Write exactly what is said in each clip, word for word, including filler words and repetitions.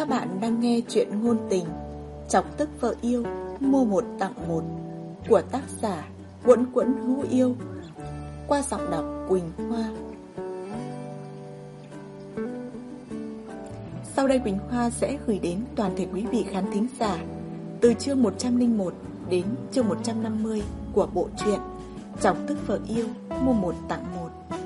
Các bạn đang nghe chuyện ngôn tình Chọc tức vợ yêu, mua một tặng một của tác giả Quẫn Quẫn Hữu Yêu qua giọng đọc Quỳnh Hoa. Sau đây Quỳnh Hoa sẽ gửi đến toàn thể quý vị khán thính giả từ chương một trăm lẻ một đến chương một trăm năm mươi của bộ truyện Chọc tức vợ yêu, mua một tặng một.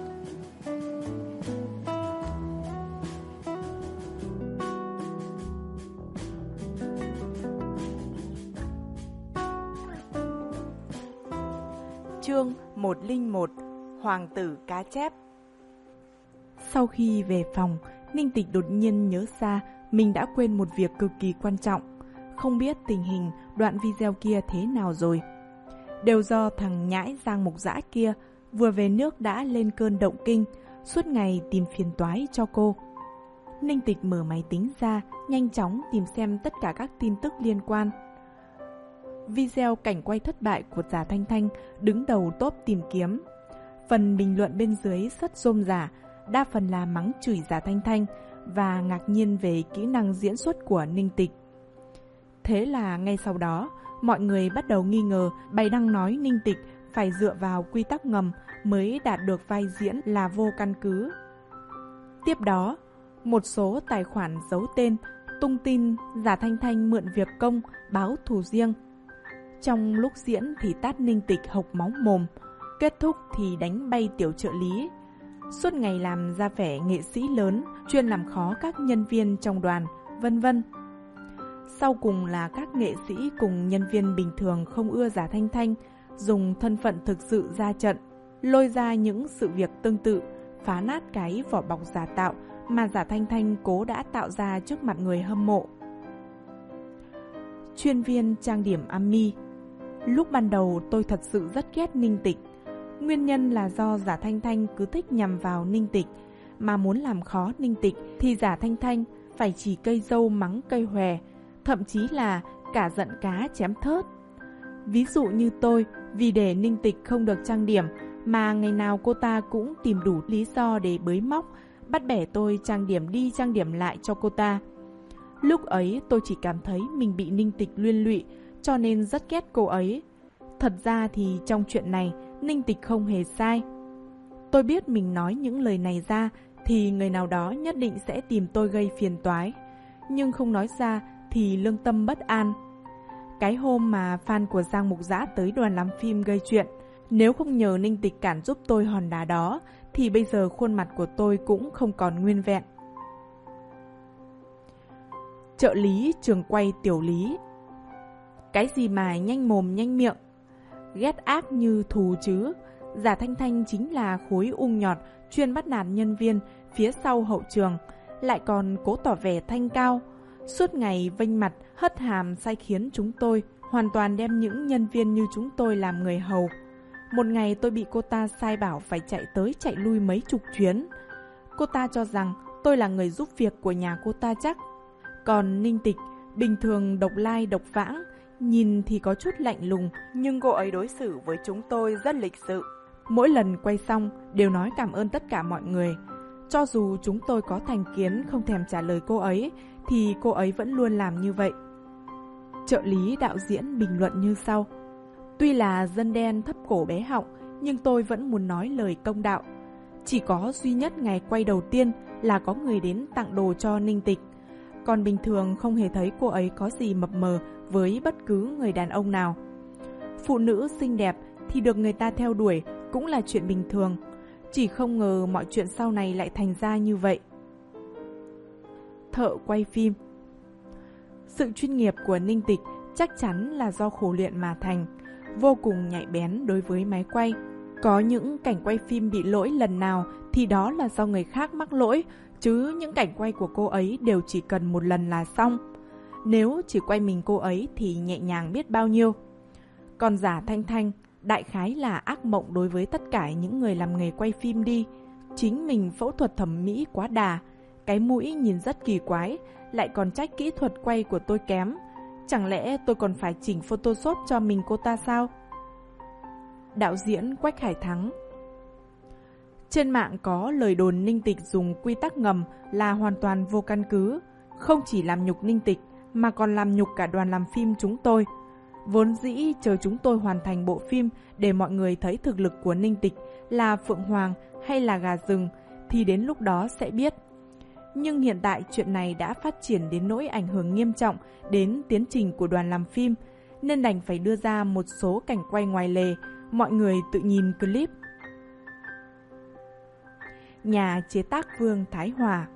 Chương một không một Hoàng tử cá chép. Sau khi về phòng, Ninh Tịch đột nhiên nhớ ra mình đã quên một việc cực kỳ quan trọng. Không biết tình hình đoạn video kia thế nào rồi. Đều do thằng nhãi Giang Mục Dã kia vừa về nước đã lên cơn động kinh, suốt ngày tìm phiền toái cho cô. Ninh Tịch mở máy tính ra, nhanh chóng tìm xem tất cả các tin tức liên quan. Video cảnh quay thất bại của Giả Thanh Thanh đứng đầu top tìm kiếm. Phần bình luận bên dưới rất rôm rả, đa phần là mắng chửi Giả Thanh Thanh và ngạc nhiên về kỹ năng diễn xuất của Ninh Tịch. Thế là ngay sau đó, mọi người bắt đầu nghi ngờ bài đăng nói Ninh Tịch phải dựa vào quy tắc ngầm mới đạt được vai diễn là vô căn cứ. Tiếp đó, một số tài khoản giấu tên tung tin Giả Thanh Thanh mượn việc công báo thù riêng. Trong lúc diễn thì tát Ninh Tịch hộc máu mồm, kết thúc thì đánh bay tiểu trợ lý. Suốt ngày làm ra vẻ nghệ sĩ lớn, chuyên làm khó các nhân viên trong đoàn, vân vân. Sau cùng là các nghệ sĩ cùng nhân viên bình thường không ưa Giả Thanh Thanh, dùng thân phận thực sự ra trận, lôi ra những sự việc tương tự, phá nát cái vỏ bọc giả tạo mà Giả Thanh Thanh cố đã tạo ra trước mặt người hâm mộ. Chuyên viên trang điểm Ami. Lúc ban đầu tôi thật sự rất ghét Ninh Tịch. Nguyên nhân là do Giả Thanh Thanh cứ thích nhằm vào Ninh Tịch, mà muốn làm khó Ninh Tịch thì Giả Thanh Thanh phải chỉ cây dâu mắng cây hòe, thậm chí là cả giận cá chém thớt. Ví dụ như tôi, vì để Ninh Tịch không được trang điểm mà ngày nào cô ta cũng tìm đủ lý do để bới móc, bắt bẻ tôi trang điểm đi trang điểm lại cho cô ta. Lúc ấy tôi chỉ cảm thấy mình bị Ninh Tịch liên lụy, cho nên rất ghét cô ấy. Thật ra thì trong chuyện này, Ninh Tịch không hề sai. Tôi biết mình nói những lời này ra thì người nào đó nhất định sẽ tìm tôi gây phiền toái. Nhưng không nói ra thì lương tâm bất an. Cái hôm mà fan của Giang Mục Dã tới đoàn làm phim gây chuyện, nếu không nhờ Ninh Tịch cản giúp tôi hòn đá đó thì bây giờ khuôn mặt của tôi cũng không còn nguyên vẹn. Trợ lý trường quay Tiểu Lý. Cái gì mà nhanh mồm nhanh miệng, ghét ác như thù chứ. Giả Thanh Thanh chính là khối ung nhọt chuyên bắt nạt nhân viên phía sau hậu trường, lại còn cố tỏ vẻ thanh cao, suốt ngày vênh mặt hất hàm sai khiến chúng tôi, hoàn toàn đem những nhân viên như chúng tôi làm người hầu. Một ngày tôi bị cô ta sai bảo phải chạy tới chạy lui mấy chục chuyến. Cô ta cho rằng tôi là người giúp việc của nhà cô ta chắc. Còn Ninh Tịch bình thường độc lai độc vãng, nhìn thì có chút lạnh lùng, nhưng cô ấy đối xử với chúng tôi rất lịch sự. Mỗi lần quay xong đều nói cảm ơn tất cả mọi người. Cho dù chúng tôi có thành kiến không thèm trả lời cô ấy, thì cô ấy vẫn luôn làm như vậy. Trợ lý đạo diễn bình luận như sau. Tuy là dân đen thấp cổ bé họng, nhưng tôi vẫn muốn nói lời công đạo. Chỉ có duy nhất ngày quay đầu tiên là có người đến tặng đồ cho Ninh Tịch. Còn bình thường không hề thấy cô ấy có gì mập mờ với bất cứ người đàn ông nào. Phụ nữ xinh đẹp thì được người ta theo đuổi cũng là chuyện bình thường. Chỉ không ngờ mọi chuyện sau này lại thành ra như vậy. Thợ quay phim. Sự chuyên nghiệp của Ninh Tịch chắc chắn là do khổ luyện mà thành, vô cùng nhạy bén đối với máy quay. Có những cảnh quay phim bị lỗi lần nào thì đó là do người khác mắc lỗi, chứ những cảnh quay của cô ấy đều chỉ cần một lần là xong. Nếu chỉ quay mình cô ấy thì nhẹ nhàng biết bao nhiêu. Còn Giả Thanh Thanh, đại khái là ác mộng đối với tất cả những người làm nghề quay phim đi. Chính mình phẫu thuật thẩm mỹ quá đà, cái mũi nhìn rất kỳ quái, lại còn trách kỹ thuật quay của tôi kém. Chẳng lẽ tôi còn phải chỉnh Photoshop cho mình cô ta sao? Đạo diễn Quách Hải Thắng. Trên mạng có lời đồn Ninh Tịch dùng quy tắc ngầm là hoàn toàn vô căn cứ. Không chỉ làm nhục Ninh Tịch mà còn làm nhục cả đoàn làm phim chúng tôi. Vốn dĩ chờ chúng tôi hoàn thành bộ phim để mọi người thấy thực lực của Ninh Tịch là phượng hoàng hay là gà rừng thì đến lúc đó sẽ biết. Nhưng hiện tại chuyện này đã phát triển đến nỗi ảnh hưởng nghiêm trọng đến tiến trình của đoàn làm phim, nên đành phải đưa ra một số cảnh quay ngoài lề, mọi người tự nhìn clip. Nhà chế tác Vương Thái Hòa.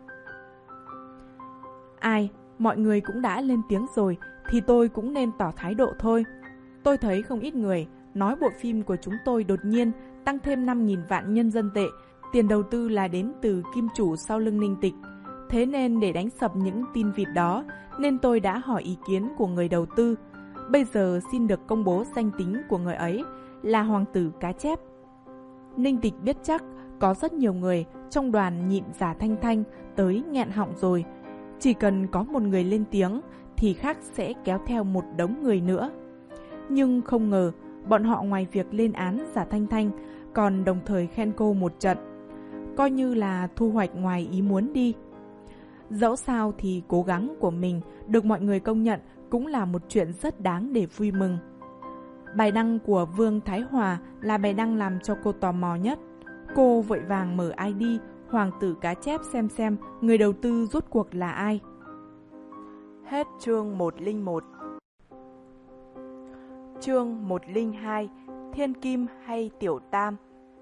Ai, mọi người cũng đã lên tiếng rồi thì tôi cũng nên tỏ thái độ thôi. Tôi thấy không ít người nói bộ phim của chúng tôi đột nhiên tăng thêm năm nghìn vạn nhân dân tệ, tiền đầu tư là đến từ kim chủ sau lưng Ninh Tịch. Thế nên để đánh sập những tin vịt đó, nên tôi đã hỏi ý kiến của người đầu tư. Bây giờ xin được công bố danh tính của người ấy là Hoàng tử Cá Chép. Ninh Tịch biết chắc có rất nhiều người trong đoàn nhịn Giả Thanh Thanh tới nghẹn họng rồi. Chỉ cần có một người lên tiếng thì khác sẽ kéo theo một đống người nữa. Nhưng không ngờ, bọn họ ngoài việc lên án Giả Thanh Thanh còn đồng thời khen cô một trận. Coi như là thu hoạch ngoài ý muốn đi. Dẫu sao thì cố gắng của mình được mọi người công nhận cũng là một chuyện rất đáng để vui mừng. Bài đăng của Vương Thái Hòa là bài đăng làm cho cô tò mò nhất. Cô vội vàng mở i đê Hoàng tử Cá Chép xem xem người đầu tư rốt cuộc là ai. Hết chương một không một. Chương một không hai. Thiên Kim hay Tiểu Tam.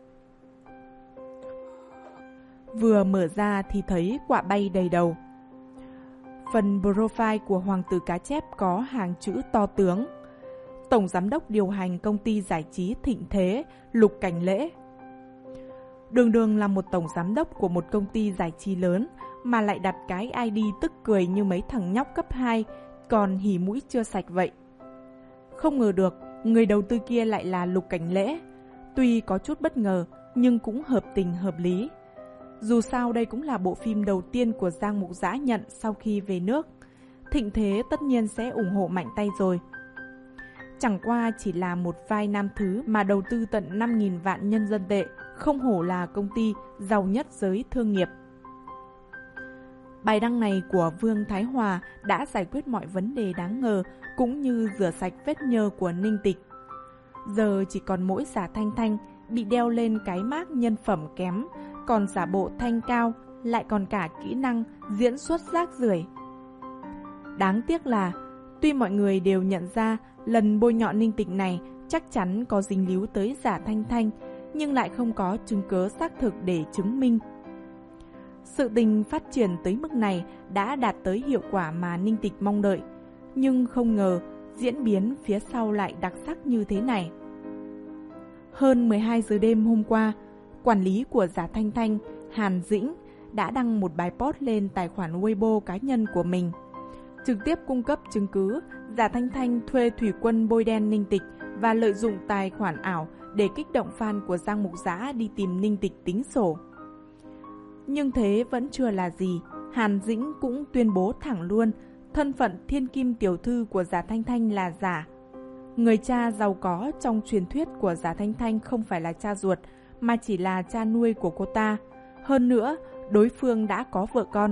Vừa mở ra thì thấy quạ bay đầy đầu. Phần profile của Hoàng tử Cá Chép có hàng chữ to tướng: Tổng Giám đốc điều hành công ty giải trí Thịnh Thế, Lục Cảnh Lễ. Đường đường là một tổng giám đốc của một công ty giải trí lớn mà lại đặt cái i đê tức cười như mấy thằng nhóc cấp hai, còn hỉ mũi chưa sạch vậy. Không ngờ được, người đầu tư kia lại là Lục Cảnh Lễ. Tuy có chút bất ngờ, nhưng cũng hợp tình hợp lý. Dù sao đây cũng là bộ phim đầu tiên của Giang Mục Dã nhận sau khi về nước. Thịnh Thế tất nhiên sẽ ủng hộ mạnh tay rồi. Chẳng qua chỉ là một vai nam thứ mà đầu tư tận năm nghìn vạn nhân dân tệ, không hổ là công ty giàu nhất giới thương nghiệp. Bài đăng này của Vương Thái Hòa đã giải quyết mọi vấn đề đáng ngờ, cũng như rửa sạch vết nhơ của Ninh Tịch. Giờ chỉ còn mỗi Giả Thanh Thanh bị đeo lên cái mác nhân phẩm kém, còn giả bộ thanh cao, lại còn cả kỹ năng diễn xuất rác rưởi. Đáng tiếc là, tuy mọi người đều nhận ra lần bôi nhọ Ninh Tịch này chắc chắn có dính líu tới Giả Thanh Thanh, nhưng lại không có chứng cứ xác thực để chứng minh. Sự tình phát triển tới mức này đã đạt tới hiệu quả mà Ninh Tịch mong đợi, nhưng không ngờ diễn biến phía sau lại đặc sắc như thế này. Hơn mười hai giờ đêm hôm qua, quản lý của Giả Thanh Thanh, Hàn Dĩnh, đã đăng một bài post lên tài khoản Weibo cá nhân của mình, trực tiếp cung cấp chứng cứ Giả Thanh Thanh thuê thủy quân bôi đen Ninh Tịch và lợi dụng tài khoản ảo để kích động fan của Giang Mục Dã đi tìm Ninh Tịch tính sổ. Nhưng thế vẫn chưa là gì, Hàn Dĩnh cũng tuyên bố thẳng luôn thân phận thiên kim tiểu thư của Giả Thanh Thanh là giả. Người cha giàu có trong truyền thuyết của Giả Thanh Thanh không phải là cha ruột, mà chỉ là cha nuôi của cô ta. Hơn nữa, đối phương đã có vợ con.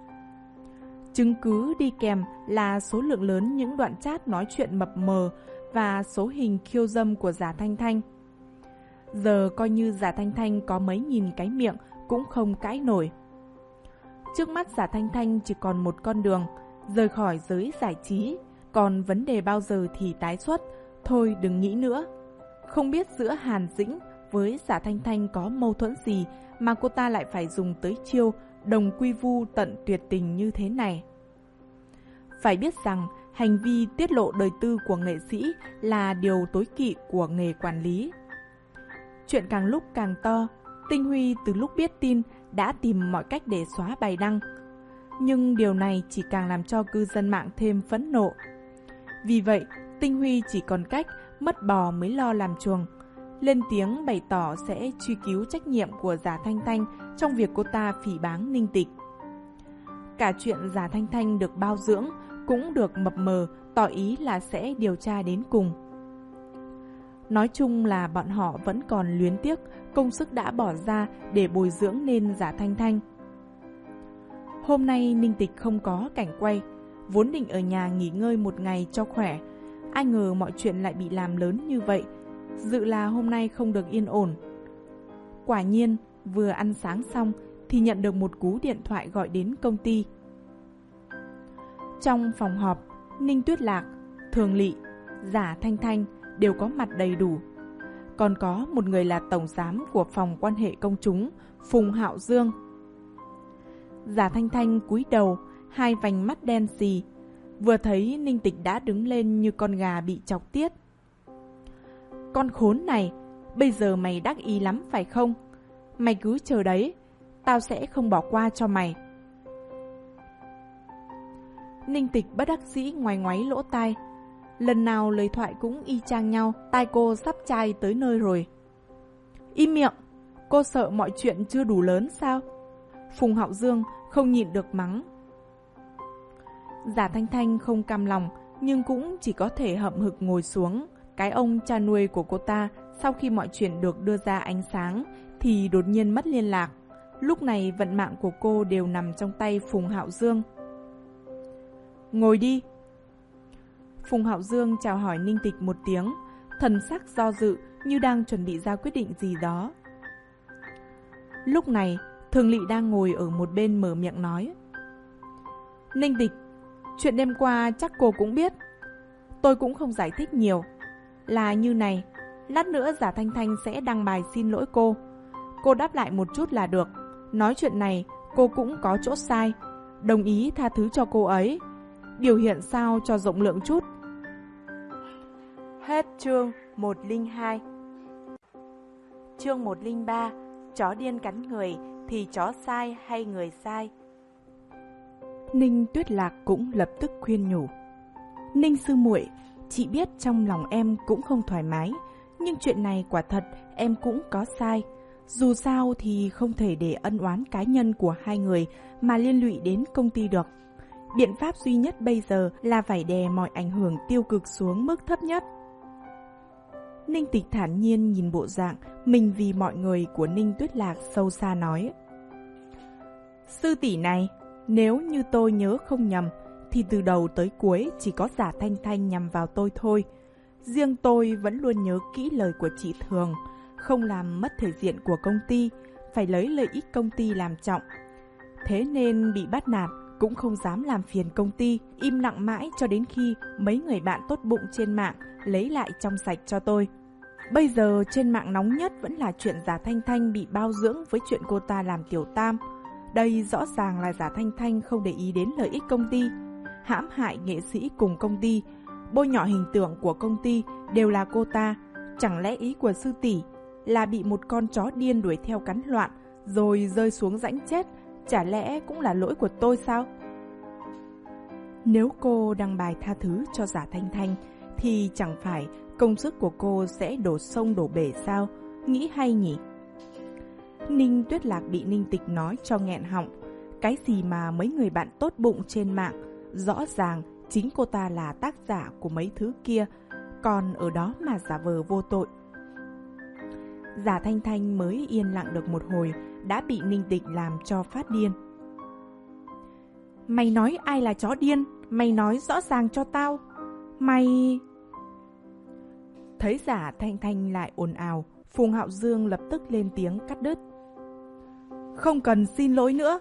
Chứng cứ đi kèm là số lượng lớn những đoạn chat nói chuyện mập mờ và số hình khiêu dâm của Giả Thanh Thanh. Giờ coi như Giả Thanh Thanh có mấy nghìn cái miệng cũng không cãi nổi. Trước mắt Giả Thanh Thanh chỉ còn một con đường, rời khỏi giới giải trí. Còn vấn đề bao giờ thì tái xuất, thôi đừng nghĩ nữa. Không biết giữa Hàn Dĩnh với Giả Thanh Thanh có mâu thuẫn gì mà cô ta lại phải dùng tới chiêu đồng quy vu tận tuyệt tình như thế này. Phải biết rằng hành vi tiết lộ đời tư của nghệ sĩ là điều tối kỵ của nghề quản lý. Chuyện càng lúc càng to, Tinh Huy từ lúc biết tin đã tìm mọi cách để xóa bài đăng. Nhưng điều này chỉ càng làm cho cư dân mạng thêm phẫn nộ. Vì vậy, Tinh Huy chỉ còn cách mất bò mới lo làm chuồng, lên tiếng bày tỏ sẽ truy cứu trách nhiệm của Giả Thanh Thanh trong việc cô ta phỉ báng Ninh Tịch. Cả chuyện Giả Thanh Thanh được bao dưỡng cũng được mập mờ tỏ ý là sẽ điều tra đến cùng. Nói chung là bọn họ vẫn còn luyến tiếc công sức đã bỏ ra để bồi dưỡng nên Giả Thanh Thanh. Hôm nay Ninh Tịch không có cảnh quay, vốn định ở nhà nghỉ ngơi một ngày cho khỏe. Ai ngờ mọi chuyện lại bị làm lớn như vậy, dự là hôm nay không được yên ổn. Quả nhiên, vừa ăn sáng xong thì nhận được một cú điện thoại gọi đến công ty. Trong phòng họp, Ninh Tuyết Lạc, Thường Lị, Giả Thanh Thanh đều có mặt đầy đủ. Còn có một người là tổng giám của phòng quan hệ công chúng, Phùng Hạo Dương. Giả Thanh Thanh cúi đầu, hai vành mắt đen xì. Vừa thấy Ninh Tịch đã đứng lên như con gà bị chọc tiết. Con khốn này, bây giờ mày đắc ý lắm phải không? Mày cứ chờ đấy, tao sẽ không bỏ qua cho mày. Ninh Tịch bất đắc dĩ ngoáy ngoáy lỗ tai. Lần nào lời thoại cũng y chang nhau, tai cô sắp chai tới nơi rồi. Im miệng, cô sợ mọi chuyện chưa đủ lớn sao? Phùng Hạo Dương không nhịn được mắng. Giả Thanh Thanh không cam lòng, nhưng cũng chỉ có thể hậm hực ngồi xuống. Cái ông cha nuôi của cô ta, sau khi mọi chuyện được đưa ra ánh sáng, thì đột nhiên mất liên lạc. Lúc này vận mạng của cô đều nằm trong tay Phùng Hạo Dương. Ngồi đi. Phùng Hạo Dương chào hỏi Ninh Tịch một tiếng, thần sắc do dự như đang chuẩn bị ra quyết định gì đó. Lúc này, Thường Lị đang ngồi ở một bên mở miệng nói. Ninh Tịch, chuyện đêm qua chắc cô cũng biết. Tôi cũng không giải thích nhiều. Là như này, lát nữa Giả Thanh Thanh sẽ đăng bài xin lỗi cô. Cô đáp lại một chút là được. Nói chuyện này, cô cũng có chỗ sai. Đồng ý tha thứ cho cô ấy. Biểu hiện sao cho rộng lượng chút. Hết chương một không hai. Chương một không ba. Chó điên cắn người thì chó sai hay người sai? Ninh Tuyết Lạc cũng lập tức khuyên nhủ. Ninh sư muội, chị biết trong lòng em cũng không thoải mái, nhưng chuyện này quả thật em cũng có sai. Dù sao thì không thể để ân oán cá nhân của hai người mà liên lụy đến công ty được. Biện pháp duy nhất bây giờ là phải đè mọi ảnh hưởng tiêu cực xuống mức thấp nhất. Ninh Tịch thản nhiên nhìn bộ dạng mình vì mọi người của Ninh Tuyết Lạc sâu xa nói. Sư tỷ này, nếu như tôi nhớ không nhầm, thì từ đầu tới cuối chỉ có Giả Thanh Thanh nhằm vào tôi thôi. Riêng tôi vẫn luôn nhớ kỹ lời của chị Thường, không làm mất thể diện của công ty, phải lấy lợi ích công ty làm trọng. Thế nên bị bắt nạt cũng không dám làm phiền công ty, im lặng mãi cho đến khi mấy người bạn tốt bụng trên mạng lấy lại trong sạch cho tôi. Bây giờ trên mạng nóng nhất vẫn là chuyện Giả Thanh Thanh bị bao dưỡng với chuyện cô ta làm tiểu tam. Đây rõ ràng là Giả Thanh Thanh không để ý đến lợi ích công ty, hãm hại nghệ sĩ cùng công ty, bôi nhọ hình tượng của công ty đều là cô ta. Chẳng lẽ ý của sư tỷ là bị một con chó điên đuổi theo cắn loạn rồi rơi xuống rãnh chết, chả lẽ cũng là lỗi của tôi sao? Nếu cô đăng bài tha thứ cho Giả Thanh Thanh thì chẳng phải công sức của cô sẽ đổ sông đổ bể sao? Nghĩ hay nhỉ? Ninh Tuyết Lạc bị Ninh Tịch nói cho nghẹn họng. Cái gì mà mấy người bạn tốt bụng trên mạng, rõ ràng chính cô ta là tác giả của mấy thứ kia, còn ở đó mà giả vờ vô tội. Giả Thanh Thanh mới yên lặng được một hồi đã bị Ninh Tịch làm cho phát điên. Mày nói ai là chó điên? Mày nói rõ ràng cho tao. Mày... Thấy Giả Thanh Thanh lại ồn ào, Phùng Hạo Dương lập tức lên tiếng cắt đứt. Không cần xin lỗi nữa.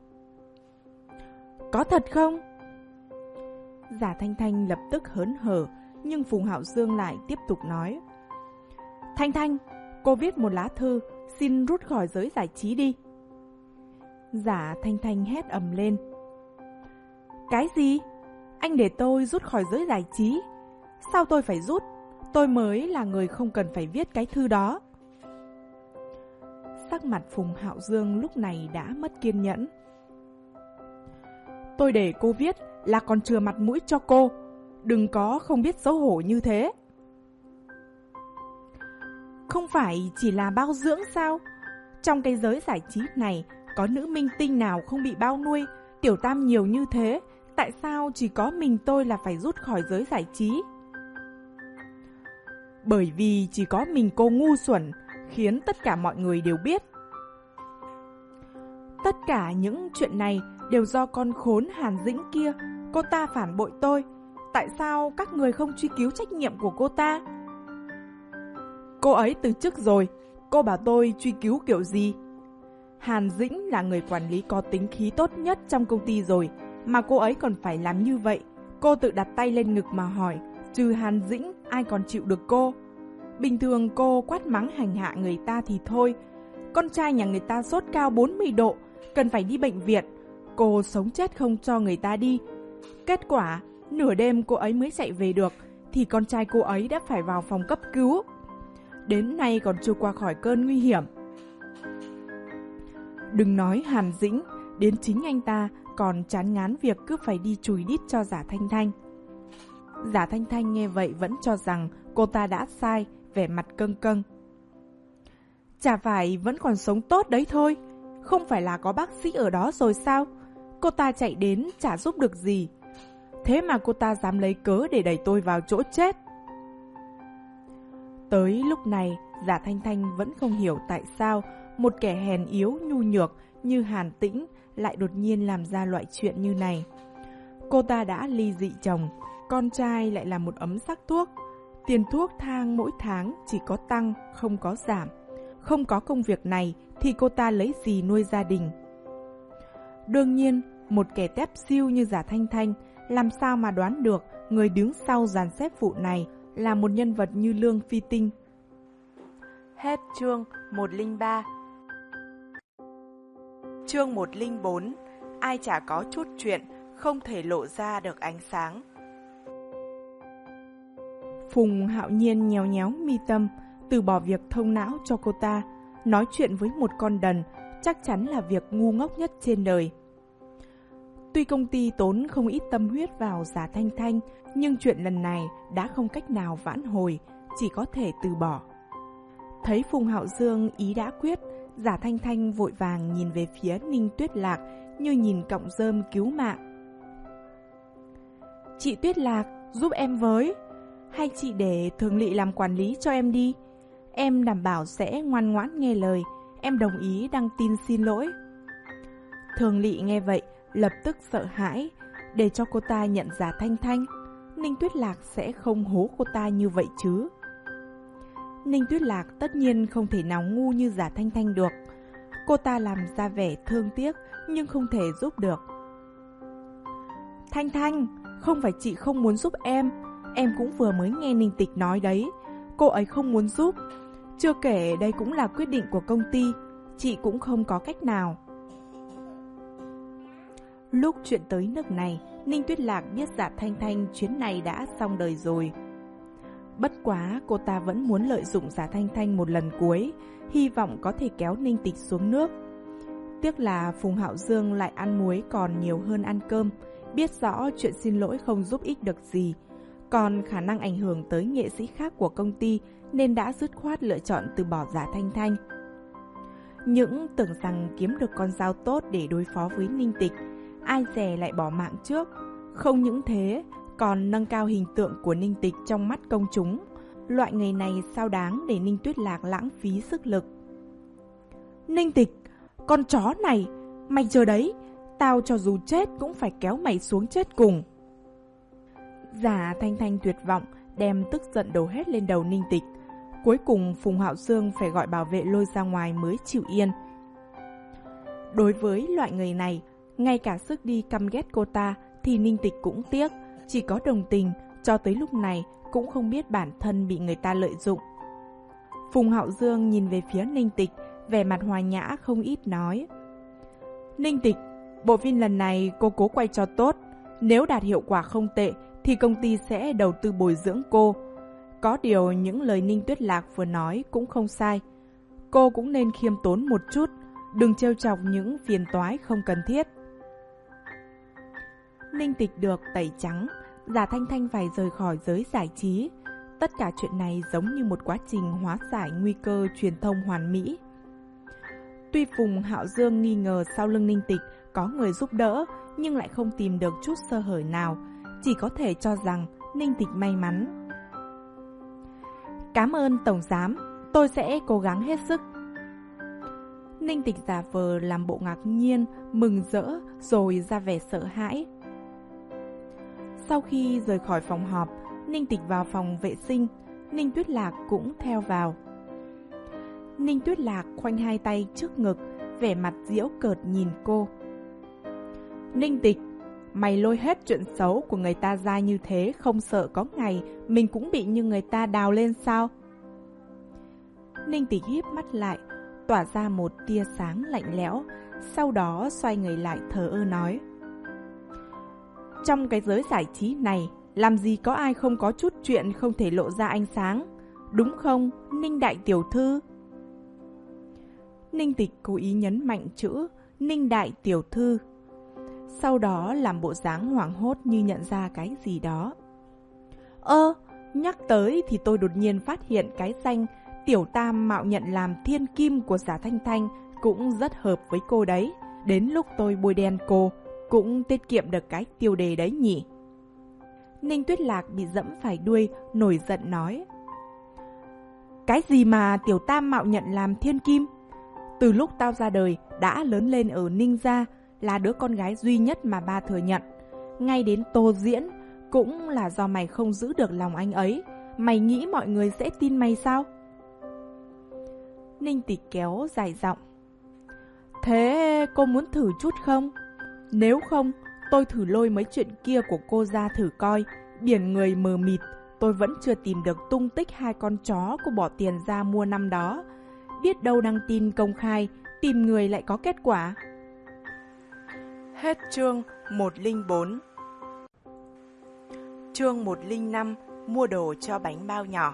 Có thật không? Giả Thanh Thanh lập tức hớn hở, nhưng Phùng Hạo Dương lại tiếp tục nói. Thanh Thanh, cô viết một lá thư, xin rút khỏi giới giải trí đi. Giả Thanh Thanh hét ầm lên. Cái gì? Anh để tôi rút khỏi giới giải trí? Sao tôi phải rút? Tôi mới là người không cần phải viết cái thư đó. Sắc mặt Phùng Hạo Dương lúc này đã mất kiên nhẫn. Tôi để cô viết là còn chừa mặt mũi cho cô. Đừng có không biết xấu hổ như thế. Không phải chỉ là bao dưỡng sao? Trong cái giới giải trí này có nữ minh tinh nào không bị bao nuôi, tiểu tam nhiều như thế, tại sao chỉ có mình tôi là phải rút khỏi giới giải trí? Bởi vì chỉ có mình cô ngu xuẩn, khiến tất cả mọi người đều biết. Tất cả những chuyện này đều do con khốn Hàn Dĩnh kia. Cô ta phản bội tôi. Tại sao các người không truy cứu trách nhiệm của cô ta? Cô ấy từ chức rồi. Cô bảo tôi truy cứu kiểu gì? Hàn Dĩnh là người quản lý có tính khí tốt nhất trong công ty rồi, mà cô ấy còn phải làm như vậy. Cô tự đặt tay lên ngực mà hỏi, trừ Hàn Dĩnh, ai còn chịu được cô? Bình thường cô quát mắng hành hạ người ta thì thôi. Con trai nhà người ta sốt cao bốn mươi độ, cần phải đi bệnh viện. Cô sống chết không cho người ta đi. Kết quả, nửa đêm cô ấy mới chạy về được, thì con trai cô ấy đã phải vào phòng cấp cứu. Đến nay còn chưa qua khỏi cơn nguy hiểm. Đừng nói Hàn Dĩnh, đến chính anh ta còn chán ngán việc cứ phải đi chùi đít cho Giả Thanh Thanh. Giả Thanh Thanh nghe vậy vẫn cho rằng cô ta đã sai, vẻ mặt câng câng. Chả phải vẫn còn sống tốt đấy thôi, không phải là có bác sĩ ở đó rồi sao? Cô ta chạy đến chả giúp được gì. Thế mà cô ta dám lấy cớ để đẩy tôi vào chỗ chết. Tới lúc này, Giả Thanh Thanh vẫn không hiểu tại sao một kẻ hèn yếu nhu nhược như Hàn Tĩnh lại đột nhiên làm ra loại chuyện như này. Cô ta đã ly dị chồng, con trai lại là một ấm sắc thuốc. Tiền thuốc thang mỗi tháng chỉ có tăng, không có giảm. Không có công việc này thì cô ta lấy gì nuôi gia đình? Đương nhiên, một kẻ tép siêu như Giả Thanh Thanh làm sao mà đoán được người đứng sau dàn xếp vụ này là một nhân vật như Lương Phi Tinh. Hết chương một không ba. Chương một không bốn. Ai chả có chút chuyện không thể lộ ra được ánh sáng. Phùng Hạo Nhiên nhéo nhéo mi tâm, từ bỏ việc thông não cho cô ta. Nói chuyện với một con đần chắc chắn là việc ngu ngốc nhất trên đời. Tuy công ty tốn không ít tâm huyết vào Giả Thanh Thanh, nhưng chuyện lần này đã không cách nào vãn hồi, chỉ có thể từ bỏ. Thấy Phùng Hạo Dương ý đã quyết, Giả Thanh Thanh vội vàng nhìn về phía Ninh Tuyết Lạc như nhìn cọng rơm cứu mạng. Chị Tuyết Lạc, giúp em với. Hay chị để Thường Lị làm quản lý cho em đi. Em đảm bảo sẽ ngoan ngoãn nghe lời. Em đồng ý đăng tin xin lỗi. Thường Lị nghe vậy, lập tức sợ hãi. Để cho cô ta nhận Giả Thanh Thanh, Ninh Tuyết Lạc sẽ không hố cô ta như vậy chứ. Ninh Tuyết Lạc tất nhiên không thể nào ngu như Giả Thanh Thanh được. Cô ta làm ra vẻ thương tiếc nhưng không thể giúp được. Thanh Thanh, không phải chị không muốn giúp em. Em cũng vừa mới nghe Ninh Tịch nói đấy. Cô ấy không muốn giúp. Chưa kể đây cũng là quyết định của công ty. Chị cũng không có cách nào. Lúc chuyện tới nước này, Ninh Tuyết Lạc biết Giả Thanh Thanh chuyến này đã xong đời rồi. Bất quá cô ta vẫn muốn lợi dụng Giả Thanh Thanh một lần cuối, hy vọng có thể kéo Ninh Tịch xuống nước. Tiếc là Phùng Hạo Dương lại ăn muối còn nhiều hơn ăn cơm, biết rõ chuyện xin lỗi không giúp ích được gì, còn khả năng ảnh hưởng tới nghệ sĩ khác của công ty nên đã dứt khoát lựa chọn từ bỏ Giả Thanh Thanh. Những tưởng rằng kiếm được con dao tốt để đối phó với Ninh Tịch, ai dè lại bỏ mạng trước. Không những thế, còn nâng cao hình tượng của Ninh Tịch trong mắt công chúng. Loại người này sao đáng để Ninh Tuyết Lạc lãng phí sức lực. Ninh Tịch, con chó này, mày chờ đấy, tao cho dù chết cũng phải kéo mày xuống chết cùng. Giả Thanh Thanh tuyệt vọng, đem tức giận đổ hết lên đầu Ninh Tịch. Cuối cùng Phùng Hạo Dương phải gọi bảo vệ lôi ra ngoài mới chịu yên. Đối với loại người này, ngay cả sức đi căm ghét cô ta thì Ninh Tịch cũng tiếc, chỉ có đồng tình, cho tới lúc này cũng không biết bản thân bị người ta lợi dụng. Phùng Hạo Dương nhìn về phía Ninh Tịch, vẻ mặt hòa nhã không ít nói. Ninh Tịch, bộ phim lần này cô cố quay cho tốt, nếu đạt hiệu quả không tệ thì công ty sẽ đầu tư bồi dưỡng cô. Có điều những lời Ninh Tuyết Lạc vừa nói cũng không sai. Cô cũng nên khiêm tốn một chút, đừng trêu chọc những phiền toái không cần thiết. Ninh Tịch được tẩy trắng, Giả Thanh Thanh phải rời khỏi giới giải trí. Tất cả chuyện này giống như một quá trình hóa giải nguy cơ truyền thông hoàn mỹ. Tuy Phùng Hạo Dương nghi ngờ sau lưng Ninh Tịch có người giúp đỡ, nhưng lại không tìm được chút sơ hở nào, chỉ có thể cho rằng Ninh Tịch may mắn. Cảm ơn Tổng Giám, tôi sẽ cố gắng hết sức. Ninh Tịch giả vờ làm bộ ngạc nhiên, mừng rỡ rồi ra vẻ sợ hãi. Sau khi rời khỏi phòng họp, Ninh Tịch vào phòng vệ sinh, Ninh Tuyết Lạc cũng theo vào. Ninh Tuyết Lạc khoanh hai tay trước ngực, vẻ mặt giễu cợt nhìn cô. Ninh Tịch, mày lôi hết chuyện xấu của người ta ra như thế, không sợ có ngày mình cũng bị như người ta đào lên sao? Ninh Tịch híp mắt lại, tỏa ra một tia sáng lạnh lẽo, sau đó xoay người lại thờ ơ nói. Trong cái giới giải trí này, làm gì có ai không có chút chuyện không thể lộ ra ánh sáng, đúng không, Ninh đại tiểu thư? Ninh Tịch cố ý nhấn mạnh chữ Ninh đại tiểu thư, sau đó làm bộ dáng hoảng hốt như nhận ra cái gì đó. Ơ, nhắc tới thì tôi đột nhiên phát hiện cái danh Tiểu Tam mạo nhận làm thiên kim của Giả Thanh Thanh cũng rất hợp với cô đấy. Đến lúc tôi bôi đen cô, cũng tiết kiệm được cái tiêu đề đấy nhỉ. Ninh Tuyết Lạc bị dẫm phải đuôi, nổi giận nói. Cái gì mà Tiểu Tam mạo nhận làm thiên kim? Từ lúc tao ra đời, đã lớn lên ở Ninh gia, là đứa con gái duy nhất mà ba thừa nhận. Ngay đến Tô Diễn, cũng là do mày không giữ được lòng anh ấy. Mày nghĩ mọi người sẽ tin mày sao? Ninh Tịch kéo dài giọng. Thế cô muốn thử chút không? Nếu không, tôi thử lôi mấy chuyện kia của cô ra thử coi. Biển người mờ mịt, tôi vẫn chưa tìm được tung tích hai con chó cô bỏ tiền ra mua năm đó. Biết đâu đăng tin công khai, tìm người lại có kết quả. Hết chương một không bốn. Chương một không năm, mua đồ cho bánh bao nhỏ.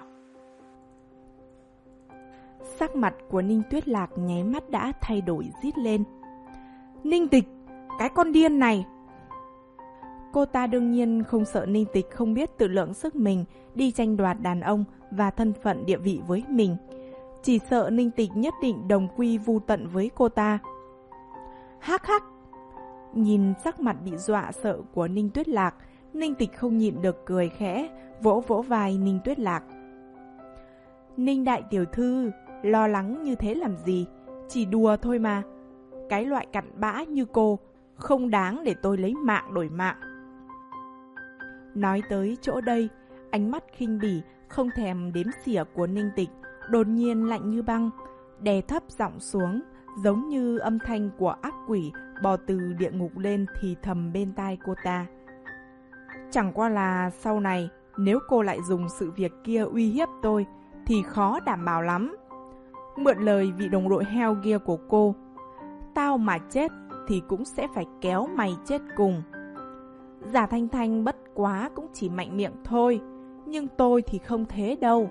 Sắc mặt của Ninh Tuyết Lạc nháy mắt đã thay đổi rít lên. Ninh Tịch, cái con điên này! Cô ta đương nhiên không sợ Ninh Tịch không biết tự lượng sức mình đi tranh đoạt đàn ông và thân phận địa vị với mình. Chỉ sợ Ninh Tịch nhất định đồng quy vu tận với cô ta. Hắc hắc! Nhìn sắc mặt bị dọa sợ của Ninh Tuyết Lạc, Ninh Tịch không nhịn được cười khẽ, vỗ vỗ vai Ninh Tuyết Lạc. Ninh đại tiểu thư, lo lắng như thế làm gì? Chỉ đùa thôi mà. Cái loại cặn bã như cô không đáng để tôi lấy mạng đổi mạng. Nói tới chỗ đây, ánh mắt khinh bỉ, không thèm đếm xỉa của Ninh Tịch đột nhiên lạnh như băng, đè thấp giọng xuống, giống như âm thanh của ác quỷ bò từ địa ngục lên thì thầm bên tai cô ta. Chẳng qua là sau này, nếu cô lại dùng sự việc kia uy hiếp tôi, thì khó đảm bảo lắm. Mượn lời vị đồng đội heo kia của cô, tao mà chết thì cũng sẽ phải kéo mày chết cùng. Giả Thanh Thanh bất quá cũng chỉ mạnh miệng thôi, nhưng tôi thì không thế đâu.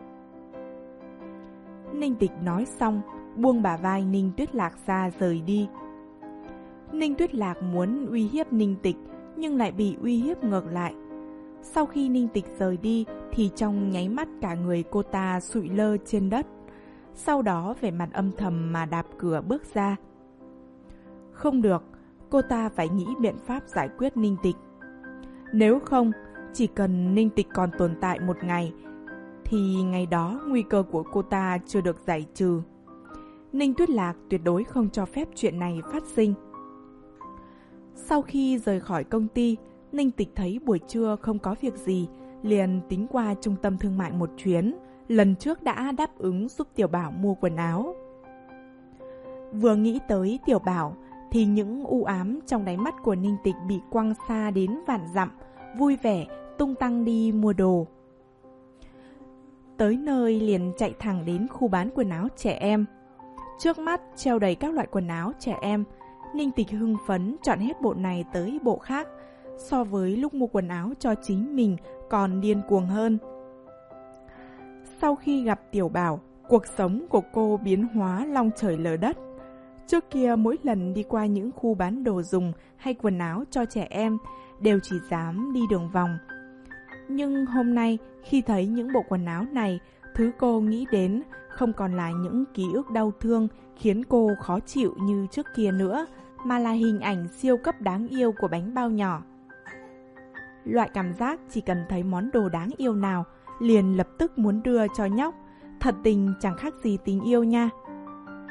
Ninh Tịch nói xong, buông bả vai Ninh Tuyết Lạc ra rời đi. Ninh Tuyết Lạc muốn uy hiếp Ninh Tịch, nhưng lại bị uy hiếp ngược lại. Sau khi Ninh Tịch rời đi, thì trong nháy mắt cả người cô ta sụi lơ trên đất. Sau đó vẻ mặt âm thầm mà đạp cửa bước ra. Không được, cô ta phải nghĩ biện pháp giải quyết Ninh Tịch. Nếu không, chỉ cần Ninh Tịch còn tồn tại một ngày, thì ngày đó nguy cơ của cô ta chưa được giải trừ. Ninh Tuyết Lạc tuyệt đối không cho phép chuyện này phát sinh. Sau khi rời khỏi công ty, Ninh Tịch thấy buổi trưa không có việc gì, liền tính qua trung tâm thương mại một chuyến. Lần trước đã đáp ứng giúp Tiểu Bảo mua quần áo. Vừa nghĩ tới Tiểu Bảo, thì những u ám trong đáy mắt của Ninh Tịch bị quăng xa đến vạn dặm, vui vẻ tung tăng đi mua đồ. Tới nơi liền chạy thẳng đến khu bán quần áo trẻ em. Trước mắt treo đầy các loại quần áo trẻ em, Ninh Tịch hưng phấn chọn hết bộ này tới bộ khác, so với lúc mua quần áo cho chính mình còn điên cuồng hơn. Sau khi gặp Tiểu Bảo, cuộc sống của cô biến hóa long trời lở đất. Trước kia mỗi lần đi qua những khu bán đồ dùng hay quần áo cho trẻ em đều chỉ dám đi đường vòng. Nhưng hôm nay khi thấy những bộ quần áo này, thứ cô nghĩ đến không còn là những ký ức đau thương khiến cô khó chịu như trước kia nữa, mà là hình ảnh siêu cấp đáng yêu của bánh bao nhỏ. Loại cảm giác chỉ cần thấy món đồ đáng yêu nào liền lập tức muốn đưa cho nhóc, thật tình chẳng khác gì tình yêu nha.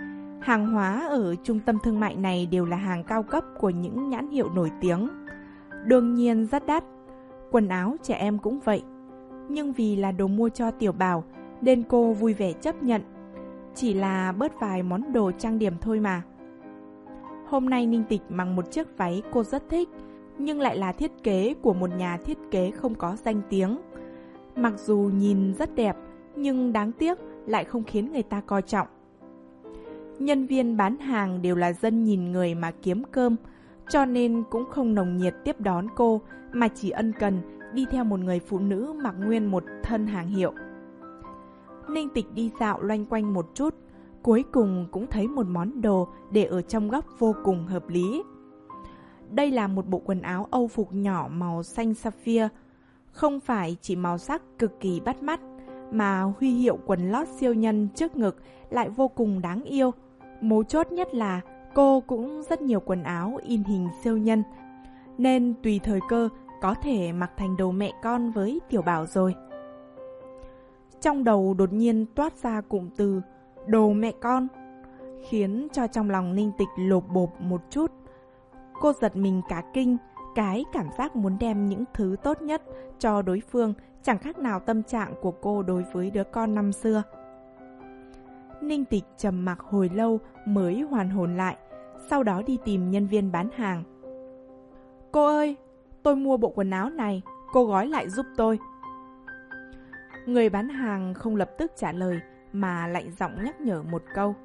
Hàng hóa ở trung tâm thương mại này đều là hàng cao cấp của những nhãn hiệu nổi tiếng. Đương nhiên rất đắt, quần áo trẻ em cũng vậy. Nhưng vì là đồ mua cho Tiểu Bảo nên cô vui vẻ chấp nhận. Chỉ là bớt vài món đồ trang điểm thôi mà. Hôm nay Ninh Tịch mặc một chiếc váy cô rất thích, nhưng lại là thiết kế của một nhà thiết kế không có danh tiếng. Mặc dù nhìn rất đẹp, nhưng đáng tiếc lại không khiến người ta coi trọng. Nhân viên bán hàng đều là dân nhìn người mà kiếm cơm, cho nên cũng không nồng nhiệt tiếp đón cô, mà chỉ ân cần đi theo một người phụ nữ mặc nguyên một thân hàng hiệu. Ninh Tịch đi dạo loanh quanh một chút, cuối cùng cũng thấy một món đồ để ở trong góc vô cùng hợp lý. Đây là một bộ quần áo Âu phục nhỏ màu xanh sapphire, không phải chỉ màu sắc cực kỳ bắt mắt, mà huy hiệu quần lót siêu nhân trước ngực lại vô cùng đáng yêu. Mấu chốt nhất là cô cũng rất nhiều quần áo in hình siêu nhân, nên tùy thời cơ có thể mặc thành đồ mẹ con với Tiểu Bảo rồi. Trong đầu đột nhiên toát ra cụm từ đồ mẹ con, khiến cho trong lòng Ninh Tịch lột bột một chút. Cô giật mình cả kinh, cái cảm giác muốn đem những thứ tốt nhất cho đối phương chẳng khác nào tâm trạng của cô đối với đứa con năm xưa. Ninh Tịch trầm mặc hồi lâu mới hoàn hồn lại, sau đó đi tìm nhân viên bán hàng. Cô ơi, tôi mua bộ quần áo này, cô gói lại giúp tôi. Người bán hàng không lập tức trả lời, mà lạnh giọng nhắc nhở một câu.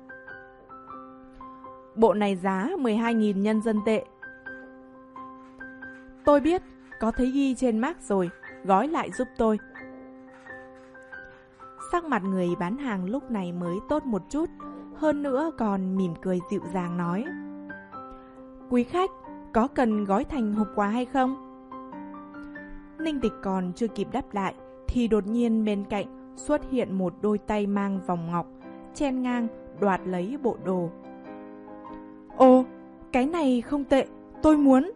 Bộ này giá mười hai nghìn nhân dân tệ. Tôi biết, có thấy ghi trên mác rồi, gói lại giúp tôi. Sắc mặt người bán hàng lúc này mới tốt một chút, hơn nữa còn mỉm cười dịu dàng nói. Quý khách, có cần gói thành hộp quà hay không? Ninh Tịch còn chưa kịp đáp lại, thì đột nhiên bên cạnh xuất hiện một đôi tay mang vòng ngọc, chen ngang đoạt lấy bộ đồ. Ồ, cái này không tệ, tôi muốn.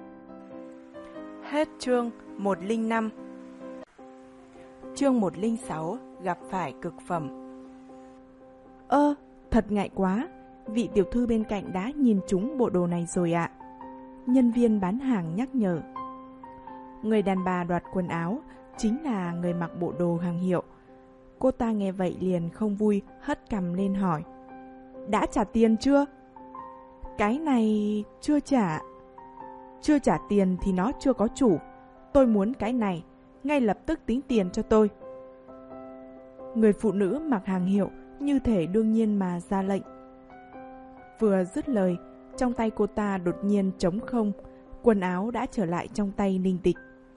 Hết chương một không năm. Chương một không sáu, gặp phải cực phẩm. Ơ, thật ngại quá, vị tiểu thư bên cạnh đã nhìn trúng bộ đồ này rồi ạ. Nhân viên bán hàng nhắc nhở. Người đàn bà đoạt quần áo chính là người mặc bộ đồ hàng hiệu. Cô ta nghe vậy liền không vui, hất cằm lên hỏi. Đã trả tiền chưa? Cái này chưa trả. Chưa trả tiền thì nó chưa có chủ. Tôi muốn cái này, ngay lập tức tính tiền cho tôi. Người phụ nữ mặc hàng hiệu như thể đương nhiên mà ra lệnh. Vừa dứt lời, trong tay cô ta đột nhiên trống không, quần áo đã trở lại trong tay Ninh Tịch.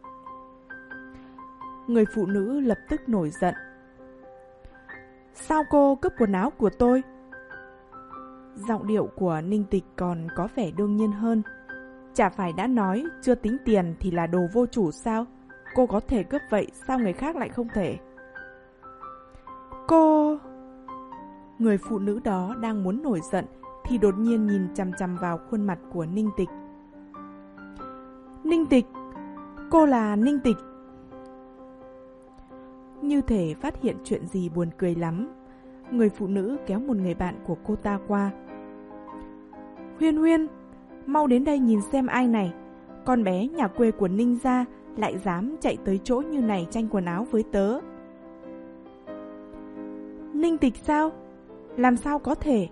Người phụ nữ lập tức nổi giận. Sao cô cướp quần áo của tôi? Giọng điệu của Ninh Tịch còn có vẻ đương nhiên hơn. Chả phải đã nói chưa tính tiền thì là đồ vô chủ sao? Cô có thể cướp vậy, sao người khác lại không thể? Cô... Người phụ nữ đó đang muốn nổi giận thì đột nhiên nhìn chằm chằm vào khuôn mặt của Ninh Tịch. Ninh Tịch! Cô là Ninh Tịch! Như thể phát hiện chuyện gì buồn cười lắm. Người phụ nữ kéo một người bạn của cô ta qua. Huyên Huyên! Mau đến đây nhìn xem ai này. Con bé nhà quê của Ninh gia lại dám chạy tới chỗ như này tranh quần áo với tớ. Ninh Tịch sao? Làm sao có thể?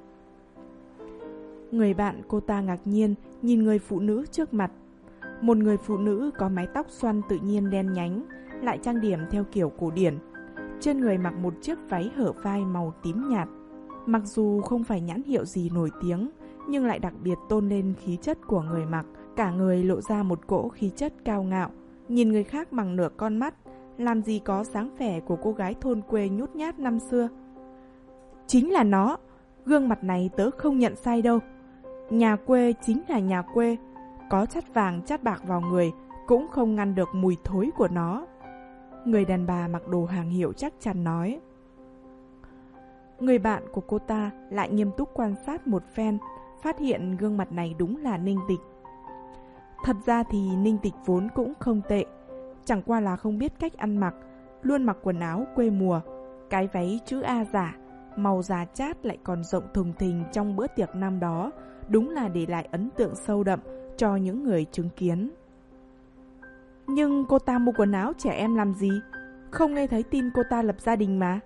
Người bạn cô ta ngạc nhiên nhìn người phụ nữ trước mặt. Một người phụ nữ có mái tóc xoăn tự nhiên đen nhánh, lại trang điểm theo kiểu cổ điển. Trên người mặc một chiếc váy hở vai màu tím nhạt. Mặc dù không phải nhãn hiệu gì nổi tiếng, nhưng lại đặc biệt tôn lên khí chất của người mặc. Cả người lộ ra một cỗ khí chất cao ngạo, nhìn người khác bằng nửa con mắt, làm gì có dáng vẻ của cô gái thôn quê nhút nhát năm xưa. Chính là nó, gương mặt này tớ không nhận sai đâu. Nhà quê chính là nhà quê, có chát vàng chát bạc vào người cũng không ngăn được mùi thối của nó. Người đàn bà mặc đồ hàng hiệu chắc chắn nói. Người bạn của cô ta lại nghiêm túc quan sát một phen, phát hiện gương mặt này đúng là Ninh Tịch. Thật ra thì Ninh Tịch vốn cũng không tệ, chẳng qua là không biết cách ăn mặc, luôn mặc quần áo quê mùa, cái váy chữ A giả, màu da chát lại còn rộng thùng thình trong bữa tiệc năm đó, đúng là để lại ấn tượng sâu đậm cho những người chứng kiến. Nhưng cô ta mua quần áo trẻ em làm gì? Không nghe thấy tin cô ta lập gia đình mà.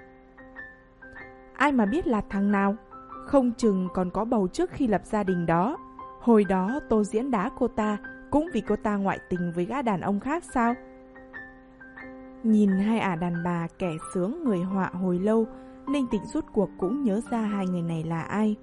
Ai mà biết là thằng nào? Không chừng còn có bầu trước khi lập gia đình đó. Hồi đó Tô Diễn đá cô ta cũng vì cô ta ngoại tình với gã đàn ông khác sao? Nhìn hai ả đàn bà kẻ sướng người họa hồi lâu, Ninh Tịch rút cuộc cũng nhớ ra hai người này là ai.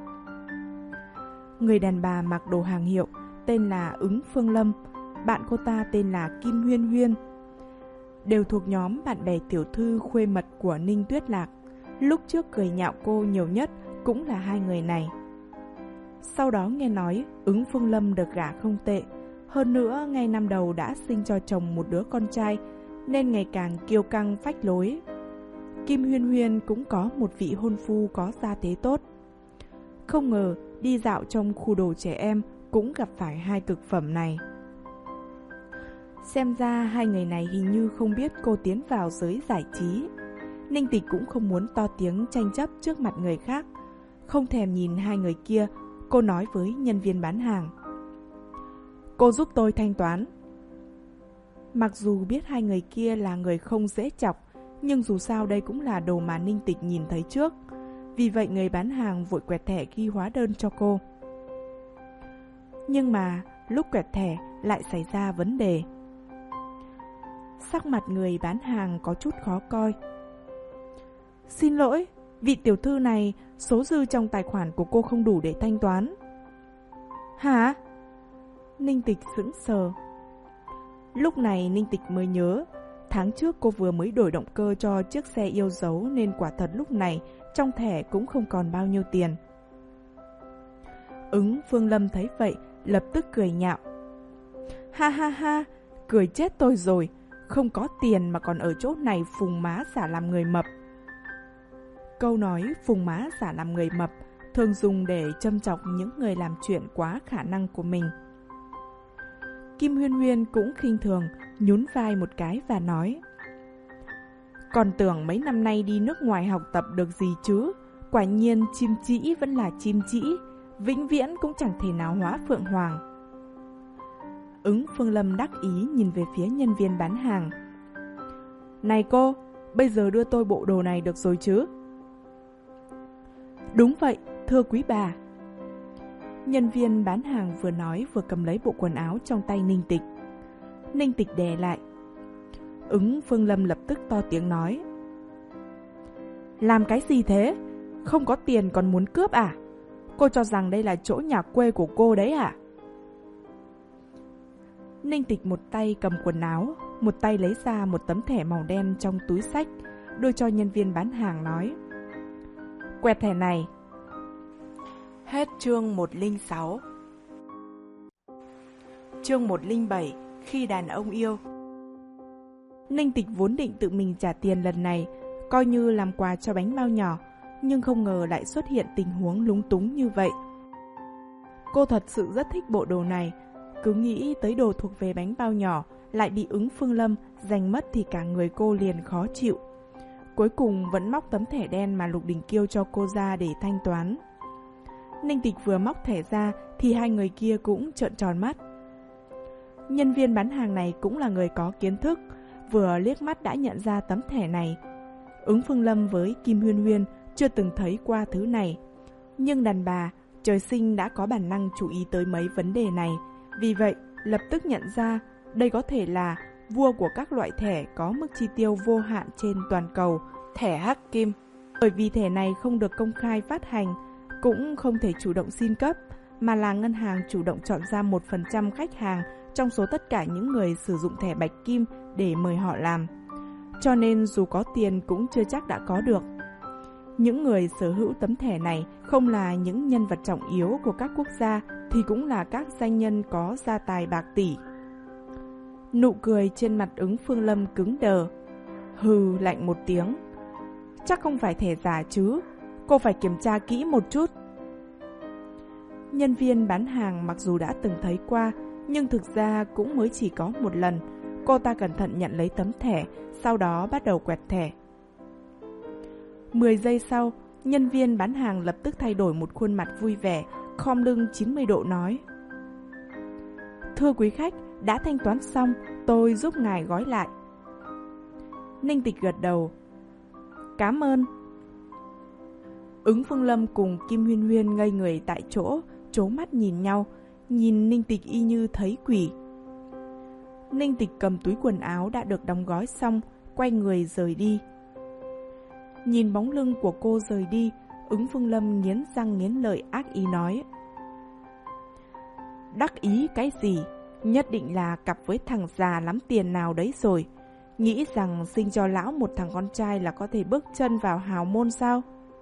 Người đàn bà mặc đồ hàng hiệu tên là Ứng Phương Lâm, bạn cô ta tên là Kim Huyên Huyên. Đều thuộc nhóm bạn bè tiểu thư khuê mật của Ninh Tuyết Lạc. Lúc trước cười nhạo cô nhiều nhất cũng là hai người này. Sau đó nghe nói Ứng Phương Lâm được gả không tệ, hơn nữa ngay năm đầu đã sinh cho chồng một đứa con trai, nên ngày càng kiêu căng phách lối. Kim Huyên Huyên cũng có một vị hôn phu có gia thế tốt. Không ngờ đi dạo trong khu đồ trẻ em cũng gặp phải hai cực phẩm này. Xem ra hai người này hình như không biết cô tiến vào giới giải trí. Ninh Tịch cũng không muốn to tiếng tranh chấp trước mặt người khác. Không thèm nhìn hai người kia, cô nói với nhân viên bán hàng: cô giúp tôi thanh toán. Mặc dù biết hai người kia là người không dễ chọc, nhưng dù sao đây cũng là đồ mà Ninh Tịch nhìn thấy trước. Vì vậy người bán hàng vội quẹt thẻ ghi hóa đơn cho cô. Nhưng mà lúc quẹt thẻ lại xảy ra vấn đề. Sắc mặt người bán hàng có chút khó coi. Xin lỗi, vị tiểu thư này, số dư trong tài khoản của cô không đủ để thanh toán. Hả? Ninh Tịch sững sờ. Lúc này Ninh Tịch mới nhớ, tháng trước cô vừa mới đổi động cơ cho chiếc xe yêu dấu, nên quả thật lúc này trong thẻ cũng không còn bao nhiêu tiền. Ứng Phương Lâm thấy vậy, lập tức cười nhạo. Ha ha ha, cười chết tôi rồi, không có tiền mà còn ở chỗ này phùng má giả làm người mập. Câu nói phùng má giả làm người mập thường dùng để châm chọc những người làm chuyện quá khả năng của mình. Kim Huyên Huyên cũng khinh thường, nhún vai một cái và nói: còn tưởng mấy năm nay đi nước ngoài học tập được gì chứ, quả nhiên chim trĩ vẫn là chim trĩ, vĩnh viễn cũng chẳng thể nào hóa phượng hoàng. Ứng Phương Lâm đắc ý nhìn về phía nhân viên bán hàng. Này cô, bây giờ đưa tôi bộ đồ này được rồi chứ? Đúng vậy, thưa quý bà. Nhân viên bán hàng vừa nói vừa cầm lấy bộ quần áo trong tay Ninh Tịch. Ninh Tịch đè lại. Ứng Phương Lâm lập tức to tiếng nói: làm cái gì thế? Không có tiền còn muốn cướp à? Cô cho rằng đây là chỗ nhà quê của cô đấy à? Ninh Tịch một tay cầm quần áo, một tay lấy ra một tấm thẻ màu đen trong túi xách, đưa cho nhân viên bán hàng nói: quẹt thẻ này. Hết chương một không sáu. Chương một không bảy. Khi đàn ông yêu. Ninh Tịch vốn định tự mình trả tiền lần này, coi như làm quà cho bánh bao nhỏ, nhưng không ngờ lại xuất hiện tình huống lúng túng như vậy. Cô thật sự rất thích bộ đồ này, cứ nghĩ tới đồ thuộc về bánh bao nhỏ lại bị Ứng Phương Lâm giành mất thì cả người cô liền khó chịu. Cuối cùng vẫn móc tấm thẻ đen mà Lục Đình Kiêu cho cô ra để thanh toán. Ninh Tịch vừa móc thẻ ra thì hai người kia cũng trợn tròn mắt. Nhân viên bán hàng này cũng là người có kiến thức, vừa liếc mắt đã nhận ra tấm thẻ này. Ứng Phương Lâm với Kim Huyên Huyên chưa từng thấy qua thứ này, nhưng đàn bà trời sinh đã có bản năng chú ý tới mấy vấn đề này, vì vậy lập tức nhận ra đây có thể là vua của các loại thẻ có mức chi tiêu vô hạn trên toàn cầu, thẻ Hắc Kim. Bởi vì thẻ này không được công khai phát hành, cũng không thể chủ động xin cấp, mà là ngân hàng chủ động chọn ra một phần trăm khách hàng trong số tất cả những người sử dụng thẻ Bạch Kim để mời họ làm. Cho nên dù có tiền cũng chưa chắc đã có được. Những người sở hữu tấm thẻ này không là những nhân vật trọng yếu của các quốc gia thì cũng là các danh nhân có gia tài bạc tỷ. Nụ cười trên mặt Ứng Phương Lâm cứng đờ. Hừ lạnh một tiếng. Chắc không phải thẻ giả chứ, cô phải kiểm tra kỹ một chút. Nhân viên bán hàng mặc dù đã từng thấy qua, nhưng thực ra cũng mới chỉ có một lần. Cô ta cẩn thận nhận lấy tấm thẻ, sau đó bắt đầu quẹt thẻ. Mười giây sau, nhân viên bán hàng lập tức thay đổi một khuôn mặt vui vẻ, khom lưng chín mươi độ nói: Thưa quý khách, đã thanh toán xong, tôi giúp ngài gói lại. Ninh Tịch gật đầu: Cảm ơn. Ứng Phương Lâm cùng Kim Huyên Huyên ngây người tại chỗ, trố mắt nhìn nhau, nhìn Ninh Tịch y như thấy quỷ. Ninh Tịch cầm túi quần áo đã được đóng gói xong, quay người rời đi. Nhìn bóng lưng của cô rời đi, Ứng Phương Lâm nghiến răng nghiến lợi ác ý nói: Đắc ý cái gì? Nhất định là cặp với thằng già lắm tiền nào đấy rồi. Nghĩ rằng sinh cho lão một thằng con trai là có thể bước chân vào hào môn sao?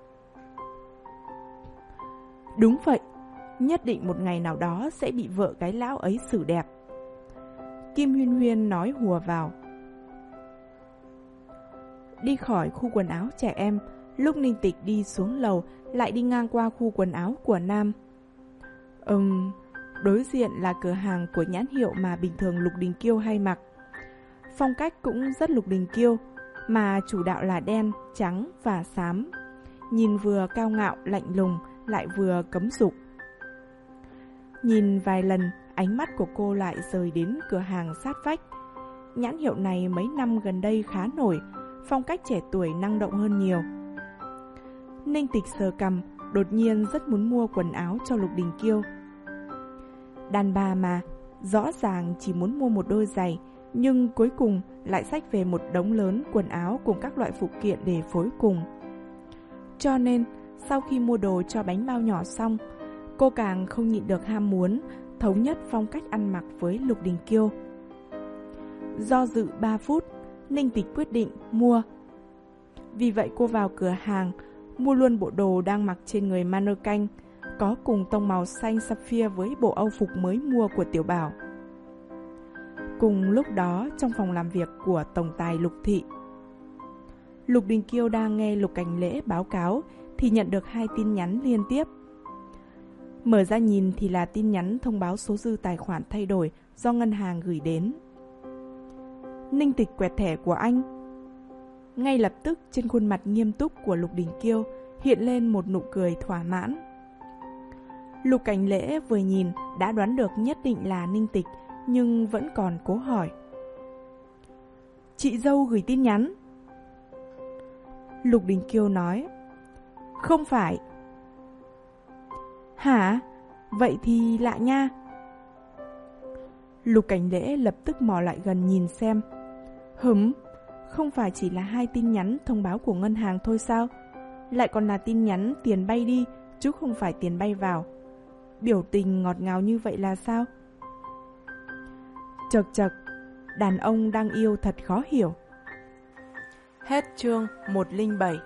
Đúng vậy, nhất định một ngày nào đó sẽ bị vợ cái lão ấy xử đẹp. Kim Huyên Huyên nói hùa vào. Đi khỏi khu quần áo trẻ em, lúc Ninh Tịch đi xuống lầu lại đi ngang qua khu quần áo của nam. Ừm, đối diện là cửa hàng của nhãn hiệu mà bình thường Lục Đình Kiêu hay mặc. Phong cách cũng rất Lục Đình Kiêu, mà chủ đạo là đen, trắng và xám. Nhìn vừa cao ngạo, lạnh lùng, lại vừa cấm dục. Nhìn vài lần, ánh mắt của cô lại rời đến cửa hàng sát vách. Nhãn hiệu này mấy năm gần đây khá nổi, phong cách trẻ tuổi năng động hơn nhiều. Ninh Tịch sờ cằm, đột nhiên rất muốn mua quần áo cho Lục Đình Kiêu. Đàn bà mà, rõ ràng chỉ muốn mua một đôi giày, nhưng cuối cùng lại xách về một đống lớn quần áo cùng các loại phụ kiện để phối cùng. Cho nên, sau khi mua đồ cho bánh bao nhỏ xong, cô càng không nhịn được ham muốn thống nhất phong cách ăn mặc với Lục Đình Kiêu. Do dự ba phút, Ninh Tịch quyết định mua. Vì vậy cô vào cửa hàng, mua luôn bộ đồ đang mặc trên người mannequin, có cùng tông màu xanh sapphire với bộ âu phục mới mua của Tiểu Bảo. Cùng lúc đó, trong phòng làm việc của tổng tài Lục Thị, Lục Đình Kiêu đang nghe Lục Cảnh Lễ báo cáo thì nhận được hai tin nhắn liên tiếp. Mở ra nhìn thì là tin nhắn thông báo số dư tài khoản thay đổi do ngân hàng gửi đến. Ninh Tịch quẹt thẻ của anh. Ngay lập tức trên khuôn mặt nghiêm túc của Lục Đình Kiêu hiện lên một nụ cười thỏa mãn. Lục Cảnh Lễ vừa nhìn đã đoán được nhất định là Ninh Tịch, nhưng vẫn còn cố hỏi. Chị dâu gửi tin nhắn. Lục Đình Kiêu nói. Không phải. Hả? Vậy thì lạ nha. Lục Cảnh Lễ lập tức mò lại gần nhìn xem. Hửm, không phải chỉ là hai tin nhắn thông báo của ngân hàng thôi sao? Lại còn là tin nhắn tiền bay đi, chứ không phải tiền bay vào. Biểu tình ngọt ngào như vậy là sao? Chật chật, đàn ông đang yêu thật khó hiểu. Hết chương một không bảy.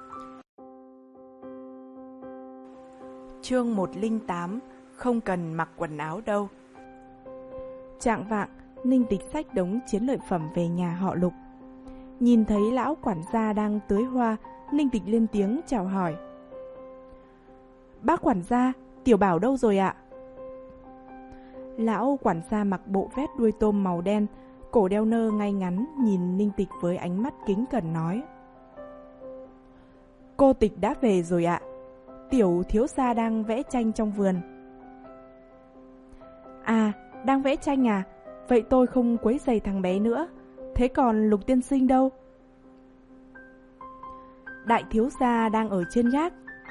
Chương một không tám. Không cần mặc quần áo đâu. Trạng vạng, Ninh Tịch xách đống chiến lợi phẩm về nhà họ Lục. Nhìn thấy lão quản gia đang tưới hoa, Ninh Tịch lên tiếng chào hỏi. Bác quản gia, Tiểu Bảo đâu rồi ạ? Lão quản gia mặc bộ vest đuôi tôm màu đen, cổ đeo nơ ngay ngắn, nhìn Ninh Tịch với ánh mắt kính cẩn nói. Cô Tịch đã về rồi ạ. Tiểu thiếu gia đang vẽ tranh trong vườn. À, đang vẽ tranh à? Vậy tôi không quấy rầy thằng bé nữa. Thế còn Lục tiên sinh đâu? Đại thiếu gia đang ở trên gác.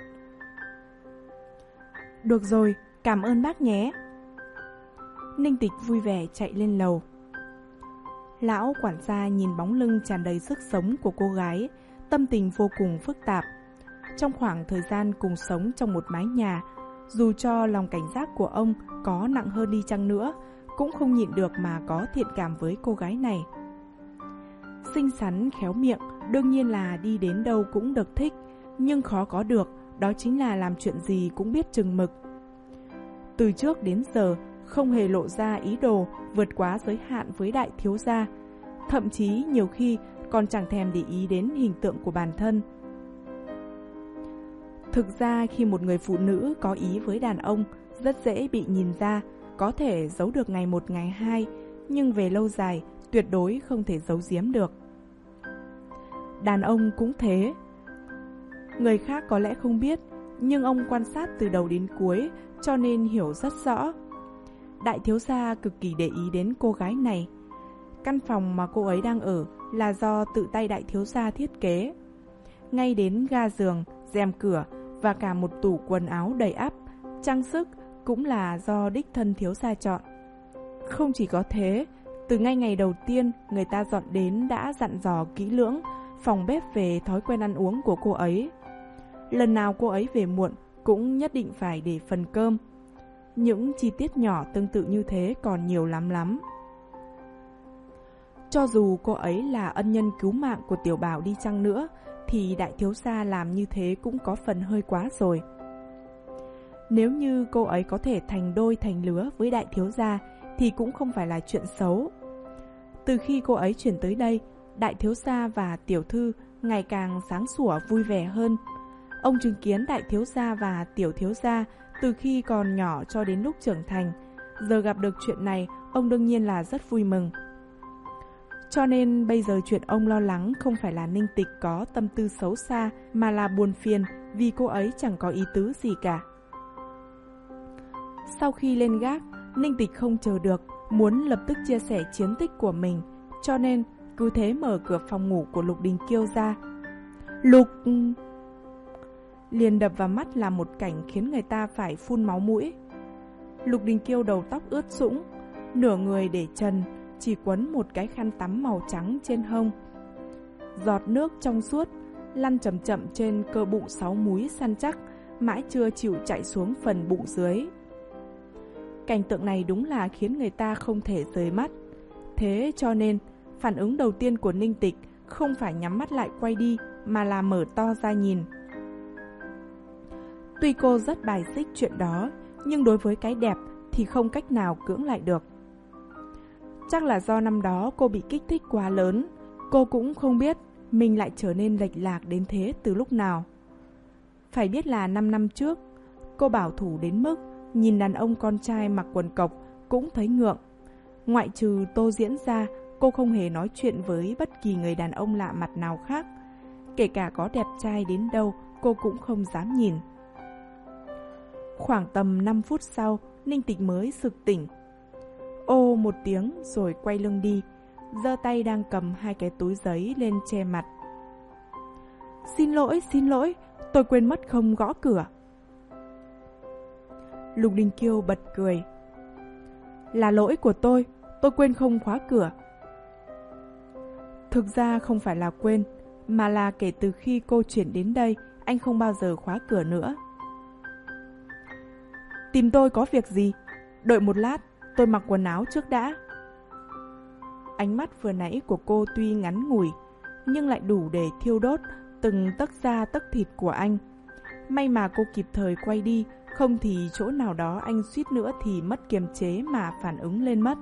Được rồi, cảm ơn bác nhé. Ninh Tịch vui vẻ chạy lên lầu. Lão quản gia nhìn bóng lưng tràn đầy sức sống của cô gái, tâm tình vô cùng phức tạp. Trong khoảng thời gian cùng sống trong một mái nhà, dù cho lòng cảnh giác của ông có nặng hơn đi chăng nữa, cũng không nhịn được mà có thiện cảm với cô gái này. Xinh xắn khéo miệng, đương nhiên là đi đến đâu cũng được thích, nhưng khó có được, đó chính là làm chuyện gì cũng biết chừng mực. Từ trước đến giờ, không hề lộ ra ý đồ vượt quá giới hạn với đại thiếu gia, thậm chí nhiều khi còn chẳng thèm để ý đến hình tượng của bản thân. Thực ra khi một người phụ nữ có ý với đàn ông, rất dễ bị nhìn ra, có thể giấu được ngày một ngày hai, nhưng về lâu dài tuyệt đối không thể giấu giếm được. Đàn ông cũng thế. Người khác có lẽ không biết, nhưng ông quan sát từ đầu đến cuối, cho nên hiểu rất rõ. Đại thiếu gia cực kỳ để ý đến cô gái này. Căn phòng mà cô ấy đang ở là do tự tay đại thiếu gia thiết kế. Ngay đến ga giường, rèm cửa và cả một tủ quần áo đầy ắp, trang sức cũng là do đích thân thiếu gia chọn. Không chỉ có thế, từ ngay ngày đầu tiên người ta dọn đến đã dặn dò kỹ lưỡng phòng bếp về thói quen ăn uống của cô ấy. Lần nào cô ấy về muộn cũng nhất định phải để phần cơm. Những chi tiết nhỏ tương tự như thế còn nhiều lắm lắm. Cho dù cô ấy là ân nhân cứu mạng của tiểu bảo đi chăng nữa, thì đại thiếu gia làm như thế cũng có phần hơi quá rồi. Nếu như cô ấy có thể thành đôi thành lứa với đại thiếu gia thì cũng không phải là chuyện xấu. Từ khi cô ấy chuyển tới đây, đại thiếu gia và tiểu thư ngày càng sáng sủa vui vẻ hơn. Ông chứng kiến đại thiếu gia và tiểu thiếu gia từ khi còn nhỏ cho đến lúc trưởng thành. Giờ gặp được chuyện này, ông đương nhiên là rất vui mừng. Cho nên bây giờ chuyện ông lo lắng không phải là Ninh Tịch có tâm tư xấu xa, mà là buồn phiền vì cô ấy chẳng có ý tứ gì cả. Sau khi lên gác, Ninh Tịch không chờ được, muốn lập tức chia sẻ chiến tích của mình, cho nên cứ thế mở cửa phòng ngủ của Lục Đình Kiêu ra. Lục... Liền đập vào mắt là một cảnh khiến người ta phải phun máu mũi. Lục Đình Kiêu đầu tóc ướt sũng, nửa người để trần, chỉ quấn một cái khăn tắm màu trắng trên hông. Giọt nước trong suốt lăn chậm chậm trên cơ bụng sáu múi săn chắc, mãi chưa chịu chạy xuống phần bụng dưới. Cảnh tượng này đúng là khiến người ta không thể rời mắt. Thế cho nên phản ứng đầu tiên của Ninh Tịch không phải nhắm mắt lại quay đi, mà là mở to ra nhìn. Tuy cô rất bài xích chuyện đó, nhưng đối với cái đẹp thì không cách nào cưỡng lại được. Chắc là do năm đó cô bị kích thích quá lớn, cô cũng không biết mình lại trở nên lệch lạc đến thế từ lúc nào. Phải biết là năm năm trước, cô bảo thủ đến mức nhìn đàn ông con trai mặc quần cộc cũng thấy ngượng. Ngoại trừ Tô Diễn ra, cô không hề nói chuyện với bất kỳ người đàn ông lạ mặt nào khác. Kể cả có đẹp trai đến đâu, cô cũng không dám nhìn. Khoảng tầm năm phút sau, Ninh Tịch mới sực tỉnh. Ô một tiếng rồi quay lưng đi, giơ tay đang cầm hai cái túi giấy lên che mặt. Xin lỗi, xin lỗi, tôi quên mất không gõ cửa. Lục Đình Kiêu bật cười. Là lỗi của tôi, tôi quên không khóa cửa. Thực ra không phải là quên, mà là kể từ khi cô chuyển đến đây, anh không bao giờ khóa cửa nữa. Tìm tôi có việc gì? Đợi một lát, tôi mặc quần áo trước đã. Ánh mắt vừa nãy của cô tuy ngắn ngủi, nhưng lại đủ để thiêu đốt từng tấc da tấc thịt của anh. May mà cô kịp thời quay đi, không thì chỗ nào đó anh suýt nữa thì mất kiềm chế mà phản ứng lên mất.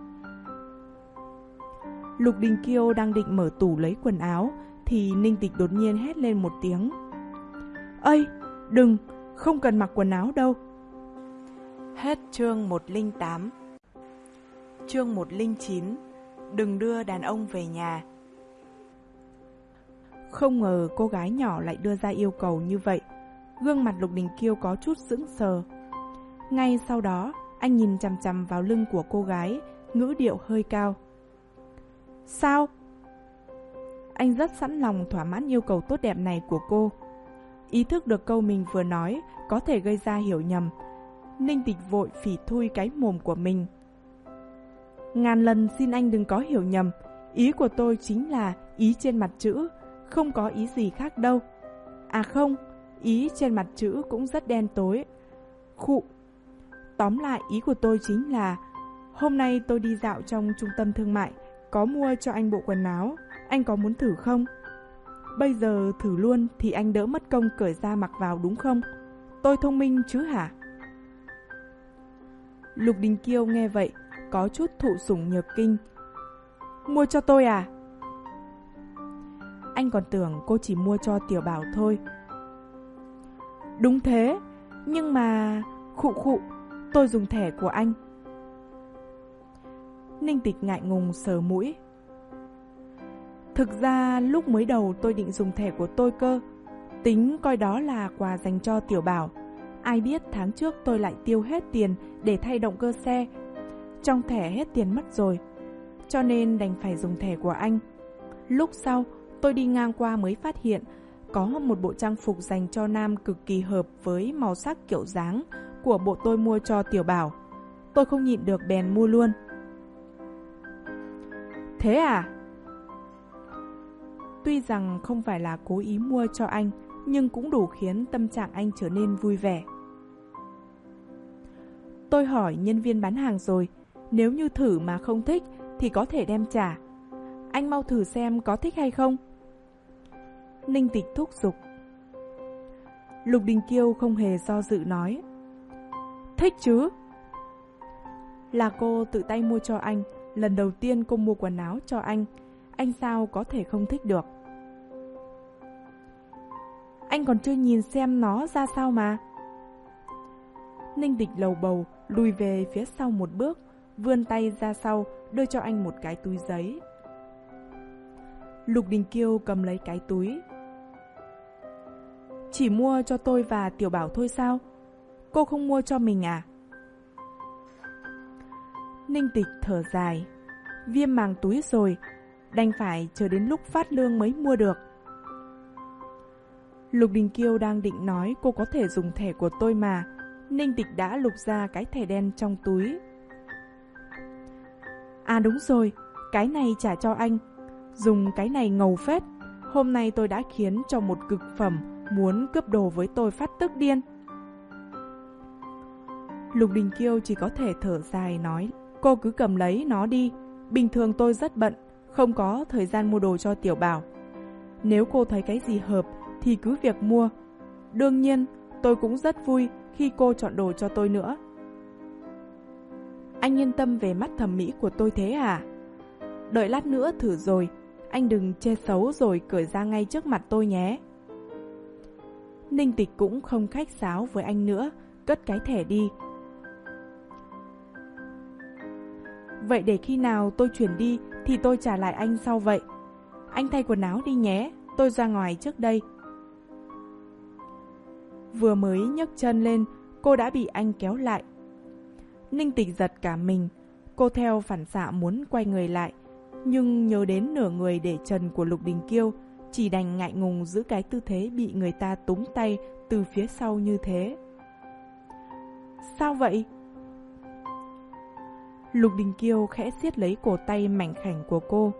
Lục Đình Kiêu đang định mở tủ lấy quần áo, thì Ninh Tịch đột nhiên hét lên một tiếng. Ây, đừng, không cần mặc quần áo đâu. Hết chương một không tám. Chương một không chín. Đừng đưa đàn ông về nhà. Không ngờ cô gái nhỏ lại đưa ra yêu cầu như vậy. Gương mặt Lục Đình Kiêu có chút sững sờ. Ngay sau đó, anh nhìn chằm chằm vào lưng của cô gái, ngữ điệu hơi cao. Sao? Anh rất sẵn lòng thỏa mãn yêu cầu tốt đẹp này của cô. Ý thức được câu mình vừa nói có thể gây ra hiểu nhầm, Ninh Tịch vội phỉ thui cái mồm của mình. Ngàn lần xin anh đừng có hiểu nhầm, ý của tôi chính là ý trên mặt chữ, không có ý gì khác đâu. À không, ý trên mặt chữ cũng rất đen tối. Khụ. Tóm lại ý của tôi chính là hôm nay tôi đi dạo trong trung tâm thương mại, có mua cho anh bộ quần áo, anh có muốn thử không? Bây giờ thử luôn thì anh đỡ mất công cởi ra mặc vào đúng không? Tôi thông minh chứ hả? Lục Đình Kiêu nghe vậy, có chút thụ sủng nhược kinh. Mua cho tôi à? Anh còn tưởng cô chỉ mua cho Tiểu Bảo thôi. Đúng thế, nhưng mà... Khụ khụ, tôi dùng thẻ của anh. Ninh Tịch ngại ngùng sờ mũi. Thực ra lúc mới đầu tôi định dùng thẻ của tôi cơ. Tính coi đó là quà dành cho Tiểu Bảo. Ai biết tháng trước tôi lại tiêu hết tiền để thay động cơ xe. Trong thẻ hết tiền mất rồi, cho nên đành phải dùng thẻ của anh. Lúc sau, tôi đi ngang qua mới phát hiện có một bộ trang phục dành cho nam cực kỳ hợp với màu sắc kiểu dáng của bộ tôi mua cho Tiểu Bảo. Tôi không nhịn được bèn mua luôn. Thế à? Tuy rằng không phải là cố ý mua cho anh, nhưng cũng đủ khiến tâm trạng anh trở nên vui vẻ. Tôi hỏi nhân viên bán hàng rồi, nếu như thử mà không thích thì có thể đem trả. Anh mau thử xem có thích hay không. Ninh Tịch thúc giục. Lục Đình Kiêu không hề do dự nói. Thích chứ? Là cô tự tay mua cho anh, lần đầu tiên cô mua quần áo cho anh, anh sao có thể không thích được? Anh còn chưa nhìn xem nó ra sao mà. Ninh Tịch lầu bầu, lùi về phía sau một bước, vươn tay ra sau, đưa cho anh một cái túi giấy. Lục Đình Kiêu cầm lấy cái túi. Chỉ mua cho tôi và Tiểu Bảo thôi sao? Cô không mua cho mình à? Ninh Tịch thở dài. Viêm màng túi rồi, đành phải chờ đến lúc phát lương mới mua được. Lục Đình Kiêu đang định nói cô có thể dùng thẻ của tôi mà. Ninh Tịch đã lục ra cái thẻ đen trong túi. À đúng rồi, cái này trả cho anh. Dùng cái này ngầu phết. Hôm nay tôi đã khiến cho một cực phẩm muốn cướp đồ với tôi phát tức điên. Lục Đình Kiêu chỉ có thể thở dài nói, cô cứ cầm lấy nó đi. Bình thường tôi rất bận, không có thời gian mua đồ cho Tiểu Bảo. Nếu cô thấy cái gì hợp thì cứ việc mua. Đương nhiên, tôi cũng rất vui khi cô chọn đồ cho tôi nữa. Anh yên tâm về mắt thẩm mỹ của tôi thế à? Đợi lát nữa thử rồi, anh đừng chê xấu rồi cởi ra ngay trước mặt tôi nhé. Ninh Tịch cũng không khách sáo với anh nữa, cất cái thẻ đi. Vậy để khi nào tôi chuyển đi thì tôi trả lại anh sau vậy. Anh thay quần áo đi nhé, tôi ra ngoài trước đây. Vừa mới nhấc chân lên, cô đã bị anh kéo lại. Ninh Tịch giật cả mình, cô theo phản xạ muốn quay người lại, nhưng nhớ đến nửa người để trần của Lục Đình Kiêu, chỉ đành ngại ngùng giữ cái tư thế bị người ta túm tay từ phía sau như thế. Sao vậy? Lục Đình Kiêu khẽ siết lấy cổ tay mảnh khảnh của cô.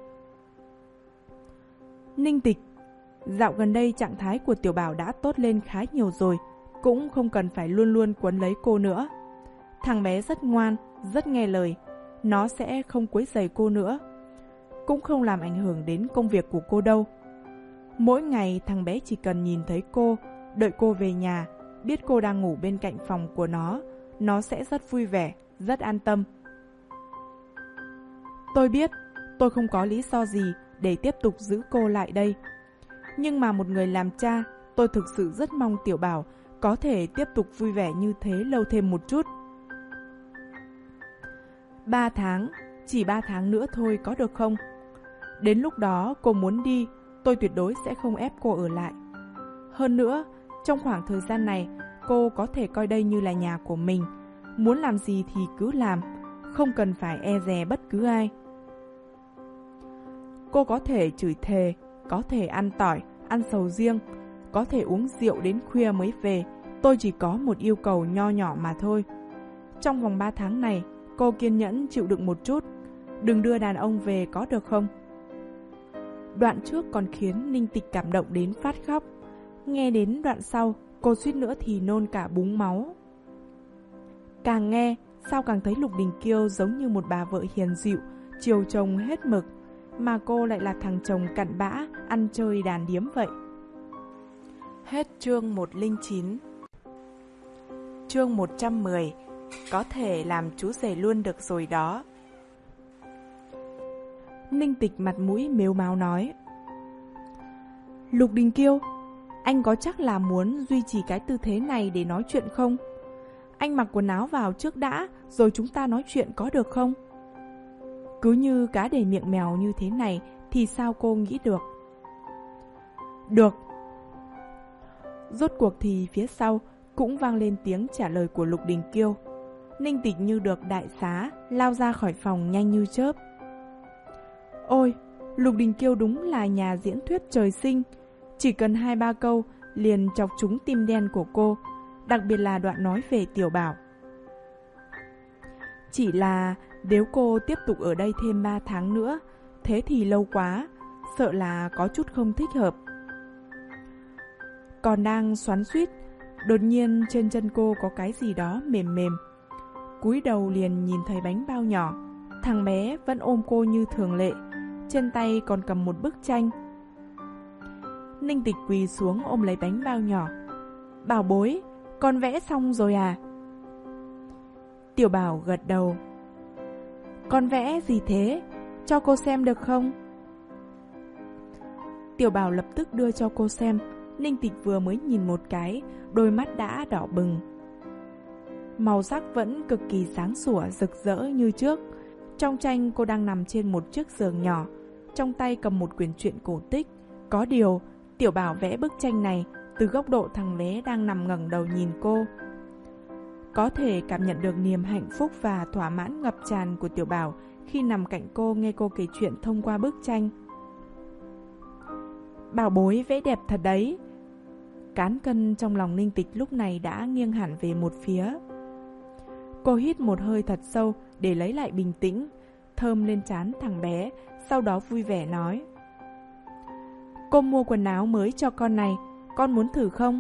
Ninh Tịch, dạo gần đây trạng thái của Tiểu Bảo đã tốt lên khá nhiều rồi, cũng không cần phải luôn luôn quấn lấy cô nữa. Thằng bé rất ngoan, rất nghe lời, nó sẽ không quấy rầy cô nữa, cũng không làm ảnh hưởng đến công việc của cô đâu. Mỗi ngày thằng bé chỉ cần nhìn thấy cô, đợi cô về nhà, biết cô đang ngủ bên cạnh phòng của nó, nó sẽ rất vui vẻ, rất an tâm. Tôi biết, tôi không có lý do gì để tiếp tục giữ cô lại đây. Nhưng mà một người làm cha, tôi thực sự rất mong Tiểu Bảo có thể tiếp tục vui vẻ như thế lâu thêm một chút. Ba tháng, chỉ ba tháng nữa thôi có được không? Đến lúc đó cô muốn đi, tôi tuyệt đối sẽ không ép cô ở lại. Hơn nữa, trong khoảng thời gian này, cô có thể coi đây như là nhà của mình. Muốn làm gì thì cứ làm, không cần phải e dè bất cứ ai. Cô có thể chửi thề, có thể ăn tỏi, ăn sầu riêng, có thể uống rượu đến khuya mới về. Tôi chỉ có một yêu cầu nho nhỏ mà thôi. Trong vòng ba tháng này, cô kiên nhẫn chịu đựng một chút, đừng đưa đàn ông về có được không? Đoạn trước còn khiến Ninh Tịch cảm động đến phát khóc. Nghe đến đoạn sau, cô suýt nữa thì nôn cả búng máu. Càng nghe, sao càng thấy Lục Đình Kiêu giống như một bà vợ hiền dịu, chiều chồng hết mực, mà cô lại là thằng chồng cặn bã, ăn chơi đàn điếm vậy. Hết chương một không chín. Chương một trăm mười. Có thể làm chú rể luôn được rồi đó. Ninh Tịch mặt mũi mếu máo nói. Lục Đình Kiêu, anh có chắc là muốn duy trì cái tư thế này để nói chuyện không? Anh mặc quần áo vào trước đã, rồi chúng ta nói chuyện có được không? Cứ như cá để miệng mèo như thế này thì sao cô nghĩ được? Được. Rốt cuộc thì phía sau cũng vang lên tiếng trả lời của Lục Đình Kiêu. Ninh Tịch như được đại xá, lao ra khỏi phòng nhanh như chớp. Ôi, Lục Đình Kiêu đúng là nhà diễn thuyết trời sinh. Chỉ cần hai ba câu liền chọc trúng tim đen của cô, đặc biệt là đoạn nói về Tiểu Bảo. Chỉ là nếu cô tiếp tục ở đây thêm ba tháng nữa, thế thì lâu quá, sợ là có chút không thích hợp. Còn đang xoắn xuýt, đột nhiên trên chân cô có cái gì đó mềm mềm. Cúi đầu liền nhìn thấy bánh bao nhỏ, thằng bé vẫn ôm cô như thường lệ, trên tay còn cầm một bức tranh. Ninh Tịch quỳ xuống ôm lấy bánh bao nhỏ. Bảo bối, con vẽ xong rồi à? Tiểu Bảo gật đầu. Con vẽ gì thế? Cho cô xem được không? Tiểu Bảo lập tức đưa cho cô xem. Ninh Tịch vừa mới nhìn một cái, đôi mắt đã đỏ bừng. Màu sắc vẫn cực kỳ sáng sủa, rực rỡ như trước. Trong tranh cô đang nằm trên một chiếc giường nhỏ, trong tay cầm một quyển truyện cổ tích. Có điều, Tiểu Bảo vẽ bức tranh này từ góc độ thằng bé đang nằm ngẩng đầu nhìn cô. Có thể cảm nhận được niềm hạnh phúc và thỏa mãn ngập tràn của Tiểu Bảo khi nằm cạnh cô nghe cô kể chuyện thông qua bức tranh. Bảo bối vẽ đẹp thật đấy. Cán cân trong lòng Ninh Tịch lúc này đã nghiêng hẳn về một phía. Cô hít một hơi thật sâu để lấy lại bình tĩnh, thơm lên trán thằng bé, sau đó vui vẻ nói: Cô mua quần áo mới cho con này, con muốn thử không?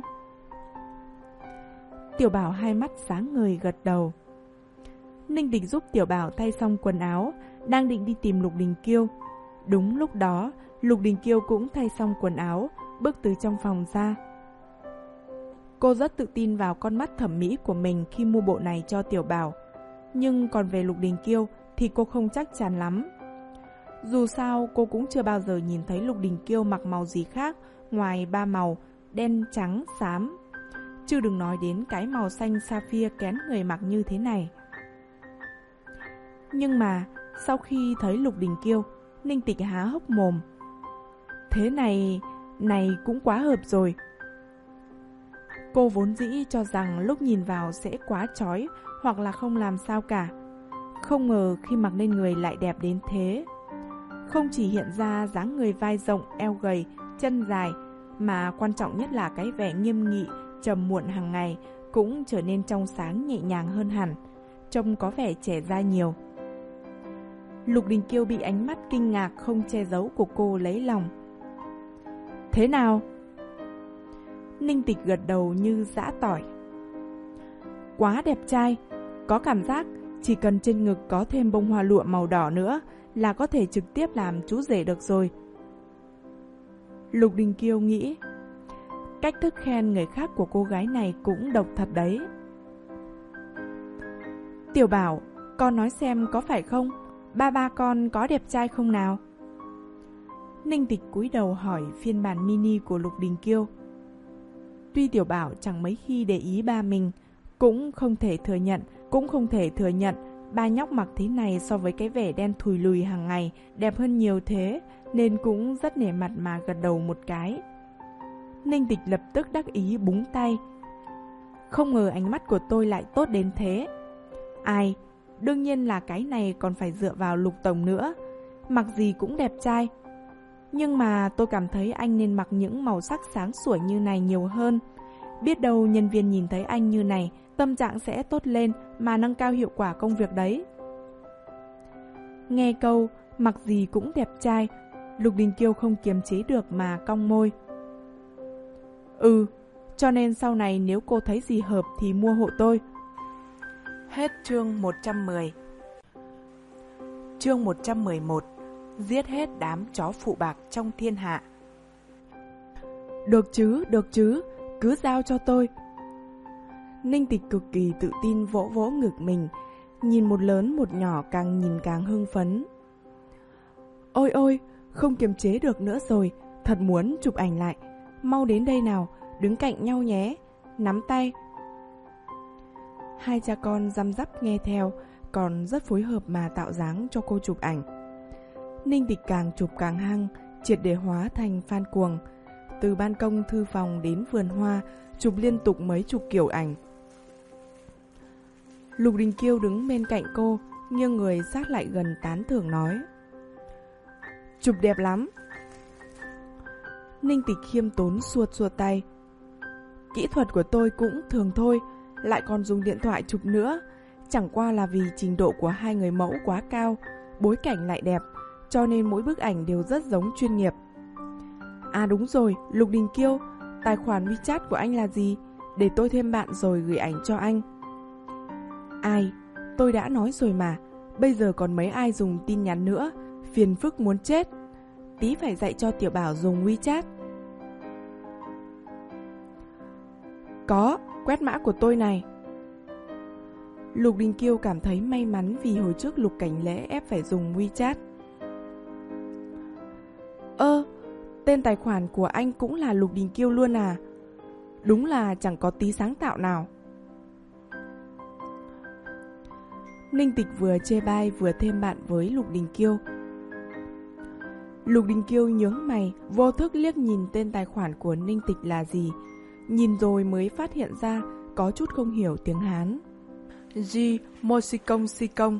Tiểu Bảo hai mắt sáng ngời gật đầu. Ninh Tịch giúp Tiểu Bảo thay xong quần áo, đang định đi tìm Lục Đình Kiêu. Đúng lúc đó, Lục Đình Kiêu cũng thay xong quần áo, bước từ trong phòng ra. Cô rất tự tin vào con mắt thẩm mỹ của mình khi mua bộ này cho Tiểu Bảo. Nhưng còn về Lục Đình Kiêu thì cô không chắc chắn lắm. Dù sao cô cũng chưa bao giờ nhìn thấy Lục Đình Kiêu mặc màu gì khác ngoài ba màu đen, trắng, xám. Chứ đừng nói đến cái màu xanh sapphire kén người mặc như thế này. Nhưng mà sau khi thấy Lục Đình Kiêu, Ninh Tịch há hốc mồm. Thế này, này cũng quá hợp rồi. Cô vốn dĩ cho rằng lúc nhìn vào sẽ quá chói hoặc là không làm sao cả. Không ngờ khi mặc lên người lại đẹp đến thế. Không chỉ hiện ra dáng người vai rộng, eo gầy, chân dài, mà quan trọng nhất là cái vẻ nghiêm nghị, trầm muộn hàng ngày cũng trở nên trong sáng nhẹ nhàng hơn hẳn, trông có vẻ trẻ ra nhiều. Lục Đình Kiêu bị ánh mắt kinh ngạc không che giấu của cô lấy lòng. Thế nào? Ninh Tịch gật đầu như giã tỏi. Quá đẹp trai, có cảm giác chỉ cần trên ngực có thêm bông hoa lụa màu đỏ nữa là có thể trực tiếp làm chú rể được rồi. Lục Đình Kiêu nghĩ, cách thức khen người khác của cô gái này cũng độc thật đấy. Tiểu Bảo, con nói xem có phải không? Ba ba con có đẹp trai không nào? Ninh Tịch cúi đầu hỏi phiên bản mini của Lục Đình Kiêu. Tuy Tiểu Bảo chẳng mấy khi để ý ba mình, cũng không thể thừa nhận, cũng không thể thừa nhận ba nhóc mặc thế này so với cái vẻ đen thùi lùi hàng ngày đẹp hơn nhiều thế, nên cũng rất nể mặt mà gật đầu một cái. Ninh Tịch lập tức đắc ý búng tay. Không ngờ ánh mắt của tôi lại tốt đến thế. Ai, đương nhiên là cái này còn phải dựa vào Lục Tổng nữa, mặc gì cũng đẹp trai. Nhưng mà tôi cảm thấy anh nên mặc những màu sắc sáng sủa như này nhiều hơn. Biết đâu nhân viên nhìn thấy anh như này, tâm trạng sẽ tốt lên mà nâng cao hiệu quả công việc đấy. Nghe câu mặc gì cũng đẹp trai, Lục Đình Kiêu không kiềm chế được mà cong môi. Ừ, cho nên sau này nếu cô thấy gì hợp thì mua hộ tôi. Hết chương một trăm mười. Chương một trăm mười một. Giết hết đám chó phụ bạc trong thiên hạ. Được chứ, được chứ, cứ giao cho tôi. Ninh Tịch cực kỳ tự tin vỗ vỗ ngực mình, nhìn một lớn một nhỏ càng nhìn càng hưng phấn. Ôi ôi, không kiềm chế được nữa rồi, thật muốn chụp ảnh lại. Mau đến đây nào, đứng cạnh nhau nhé, nắm tay. Hai cha con răm rắp nghe theo, còn rất phối hợp mà tạo dáng cho cô chụp ảnh. Ninh Tịch càng chụp càng hăng, triệt để hóa thành fan cuồng. từ ban công thư phòng đến vườn hoa, chụp liên tục mấy chục kiểu ảnh. Lục Đình Kiêu đứng bên cạnh cô, nghiêng người sát lại gần tán thưởng nói: chụp đẹp lắm. Ninh Tịch khiêm tốn xua xua tay: kỹ thuật của tôi cũng thường thôi, lại còn dùng điện thoại chụp nữa. Chẳng qua là vì trình độ của hai người mẫu quá cao, bối cảnh lại đẹp, cho nên mỗi bức ảnh đều rất giống chuyên nghiệp. À đúng rồi, Lục Đình Kiêu, tài khoản WeChat của anh là gì? Để tôi thêm bạn rồi gửi ảnh cho anh. Ai? Tôi đã nói rồi mà, bây giờ còn mấy ai dùng tin nhắn nữa, phiền phức muốn chết. Tí phải dạy cho Tiểu Bảo dùng WeChat. Có, quét mã của tôi này. Lục Đình Kiêu cảm thấy may mắn vì hồi trước Lục Cảnh Lễ ép phải dùng WeChat. Ơ, tên tài khoản của anh cũng là Lục Đình Kiêu luôn à? Đúng là chẳng có tí sáng tạo nào. Ninh Tịch vừa chê bai vừa thêm bạn với Lục Đình Kiêu. Lục Đình Kiêu nhướng mày, vô thức liếc nhìn tên tài khoản của Ninh Tịch là gì. Nhìn rồi mới phát hiện ra có chút không hiểu tiếng Hán. G Mô Si Công Si Công.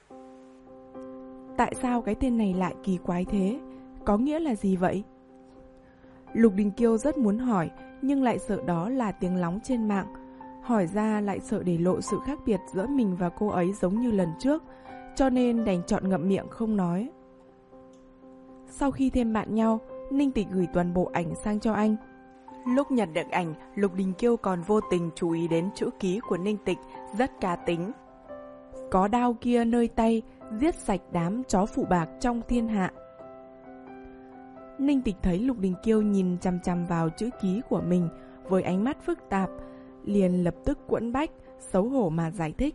Tại sao cái tên này lại kỳ quái thế? Có nghĩa là gì vậy? Lục Đình Kiêu rất muốn hỏi, nhưng lại sợ đó là tiếng lóng trên mạng. Hỏi ra lại sợ để lộ sự khác biệt giữa mình và cô ấy giống như lần trước, cho nên đành chọn ngậm miệng không nói. Sau khi thêm bạn nhau, Ninh Tịch gửi toàn bộ ảnh sang cho anh. Lúc nhận được ảnh, Lục Đình Kiêu còn vô tình chú ý đến chữ ký của Ninh Tịch, rất cá tính. Có đao kia nơi tay, giết sạch đám chó phụ bạc trong thiên hạ. Ninh Tịch thấy Lục Đình Kiêu nhìn chằm chằm vào chữ ký của mình với ánh mắt phức tạp, liền lập tức quẫn bách, xấu hổ mà giải thích.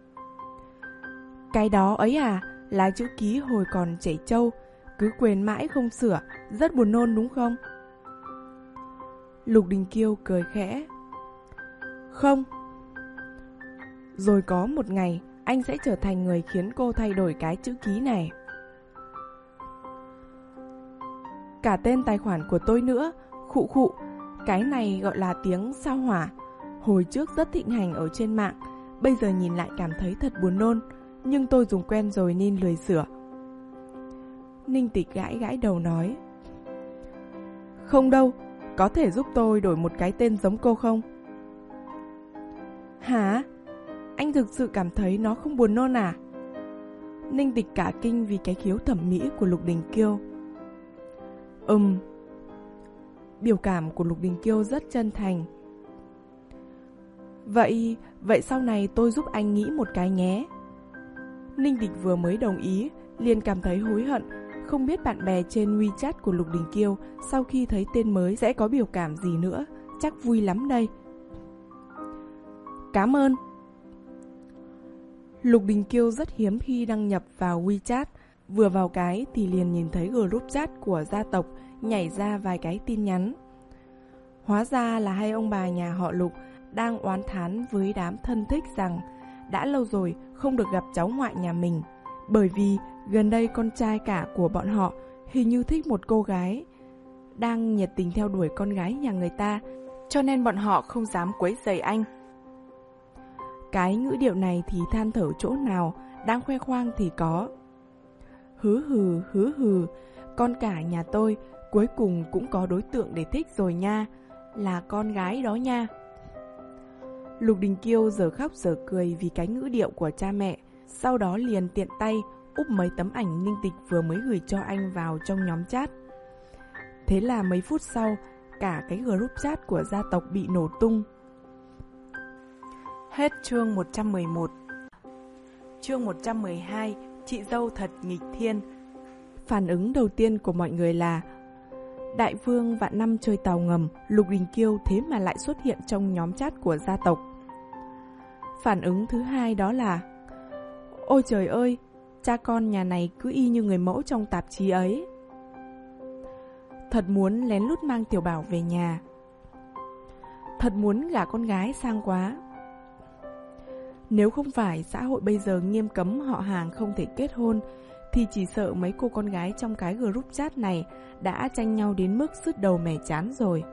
Cái đó ấy à, là chữ ký hồi còn trẻ trâu, cứ quên mãi không sửa, rất buồn nôn đúng không? Lục Đình Kiêu cười khẽ. Không. Rồi có một ngày, anh sẽ trở thành người khiến cô thay đổi cái chữ ký này. Cả tên tài khoản của tôi nữa, khụ khụ, cái này gọi là tiếng sao hỏa. Hồi trước rất thịnh hành ở trên mạng, bây giờ nhìn lại cảm thấy thật buồn nôn, nhưng tôi dùng quen rồi nên lười sửa. Ninh Tịch gãi gãi đầu nói. Không đâu, có thể giúp tôi đổi một cái tên giống cô không? Hả? Anh thực sự cảm thấy nó không buồn nôn à? Ninh Tịch cả kinh vì cái khiếu thẩm mỹ của Lục Đình Kiêu. Ừm. Biểu cảm của Lục Đình Kiêu rất chân thành. Vậy, vậy sau này tôi giúp anh nghĩ một cái nhé. Ninh Tịch vừa mới đồng ý, liền cảm thấy hối hận, không biết bạn bè trên WeChat của Lục Đình Kiêu sau khi thấy tên mới sẽ có biểu cảm gì nữa, chắc vui lắm đây. Cảm ơn. Lục Đình Kiêu rất hiếm khi đăng nhập vào WeChat, vừa vào cái thì liền nhìn thấy group chat của gia tộc nhảy ra vài cái tin nhắn. Hóa ra là hai ông bà nhà họ Lục đang oán thán với đám thân thích rằng đã lâu rồi không được gặp cháu ngoại nhà mình, bởi vì gần đây con trai cả của bọn họ hình như thích một cô gái, đang nhiệt tình theo đuổi con gái nhà người ta, cho nên bọn họ không dám quấy rầy anh. Cái ngữ điệu này thì than thở chỗ nào, đang khoe khoang thì có. Hứ hừ, hứ hừ, con cả nhà tôi cuối cùng cũng có đối tượng để thích rồi nha, là con gái đó nha. Lục Đình Kiêu giờ khóc giờ cười vì cái ngữ điệu của cha mẹ, sau đó liền tiện tay úp mấy tấm ảnh Ninh Tịch vừa mới gửi cho anh vào trong nhóm chat. Thế là mấy phút sau, cả cái group chat của gia tộc bị nổ tung. Hết chương một trăm mười một. Chương một trăm mười hai, chị dâu thật nghịch thiên. Phản ứng đầu tiên của mọi người là Đại vương vạn năm chơi tàu ngầm, Lục Đình Kiêu thế mà lại xuất hiện trong nhóm chat của gia tộc. Phản ứng thứ hai đó là Ôi trời ơi, cha con nhà này cứ y như người mẫu trong tạp chí ấy. Thật muốn lén lút mang Tiểu Bảo về nhà. Thật muốn gả con gái sang quá. Nếu không phải xã hội bây giờ nghiêm cấm họ hàng không thể kết hôn, thì chỉ sợ mấy cô con gái trong cái group chat này đã tranh nhau đến mức sứt đầu mẻ chán rồi.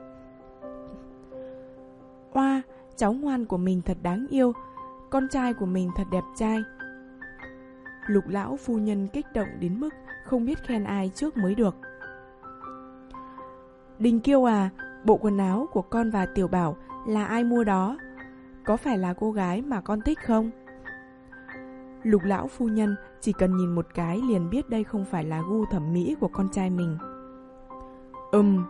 Oa, cháu ngoan của mình thật đáng yêu, con trai của mình thật đẹp trai. Lục lão phu nhân kích động đến mức không biết khen ai trước mới được. Đình Kiêu à, bộ quần áo của con và Tiểu Bảo là ai mua đó? Có phải là cô gái mà con thích không? Lục lão phu nhân chỉ cần nhìn một cái liền biết đây không phải là gu thẩm mỹ của con trai mình. Ừm.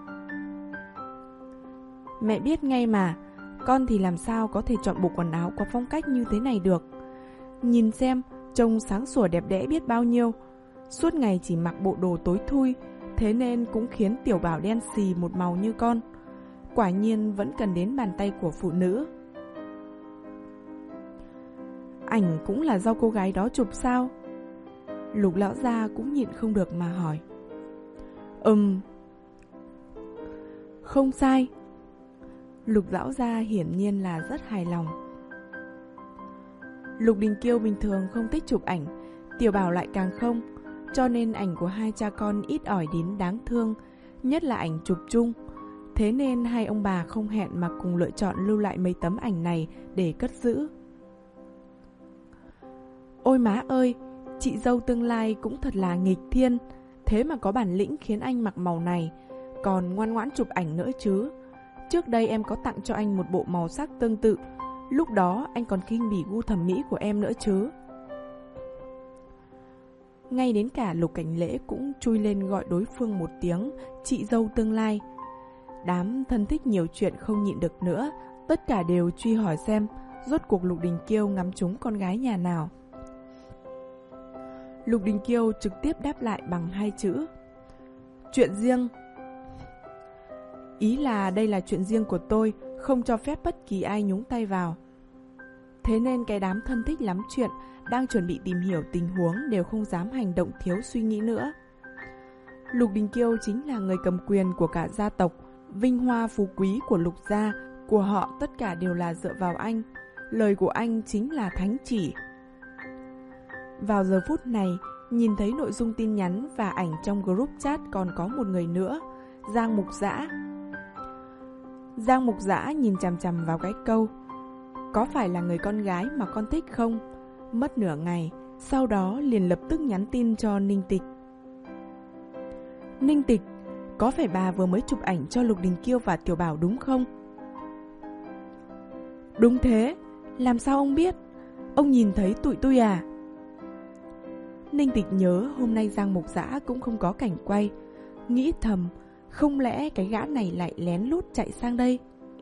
Mẹ biết ngay mà, con thì làm sao có thể chọn bộ quần áo có phong cách như thế này được. Nhìn xem, trông sáng sủa đẹp đẽ biết bao nhiêu. Suốt ngày chỉ mặc bộ đồ tối thui, thế nên cũng khiến Tiểu Bảo đen xì một màu như con. Quả nhiên vẫn cần đến bàn tay của phụ nữ. Ảnh cũng là do cô gái đó chụp sao? Lục lão gia cũng nhịn không được mà hỏi. Ừm. Không sai. Lục lão gia hiển nhiên là rất hài lòng. Lục Đình Kiêu bình thường không thích chụp ảnh, Tiểu Bảo lại càng không, cho nên ảnh của hai cha con ít ỏi đến đáng thương, nhất là ảnh chụp chung. Thế nên hai ông bà không hẹn mà cùng lựa chọn lưu lại mấy tấm ảnh này để cất giữ. Ôi má ơi, chị dâu tương lai cũng thật là nghịch thiên, thế mà có bản lĩnh khiến anh mặc màu này, còn ngoan ngoãn chụp ảnh nữa chứ. Trước đây em có tặng cho anh một bộ màu sắc tương tự, lúc đó anh còn khinh bỉ gu thẩm mỹ của em nữa chứ. Ngay đến cả Lục Cảnh Lễ cũng chui lên gọi đối phương một tiếng chị dâu tương lai. Đám thân thích nhiều chuyện không nhịn được nữa, tất cả đều truy hỏi xem rốt cuộc Lục Đình Kiêu ngắm trúng con gái nhà nào. Lục Đình Kiêu trực tiếp đáp lại bằng hai chữ: chuyện riêng. Ý là đây là chuyện riêng của tôi, không cho phép bất kỳ ai nhúng tay vào. Thế nên cái đám thân thích lắm chuyện đang chuẩn bị tìm hiểu tình huống đều không dám hành động thiếu suy nghĩ nữa. Lục Đình Kiêu chính là người cầm quyền của cả gia tộc, vinh hoa phú quý của Lục gia, của họ tất cả đều là dựa vào anh. Lời của anh chính là thánh chỉ. Vào giờ phút này, nhìn thấy nội dung tin nhắn và ảnh trong group chat còn có một người nữa, Giang Mục Dã. Giang Mục Dã nhìn chằm chằm vào cái câu có phải là người con gái mà con thích không? Mất nửa ngày, sau đó liền lập tức nhắn tin cho Ninh Tịch. Ninh Tịch, có phải bà vừa mới chụp ảnh cho Lục Đình Kiêu và Tiểu Bảo đúng không? Đúng thế, làm sao ông biết? Ông nhìn thấy tụi tôi à? Ninh Tịch nhớ hôm nay Giang Mục Dã cũng không có cảnh quay, nghĩ thầm, không lẽ cái gã này lại lén lút chạy sang đây?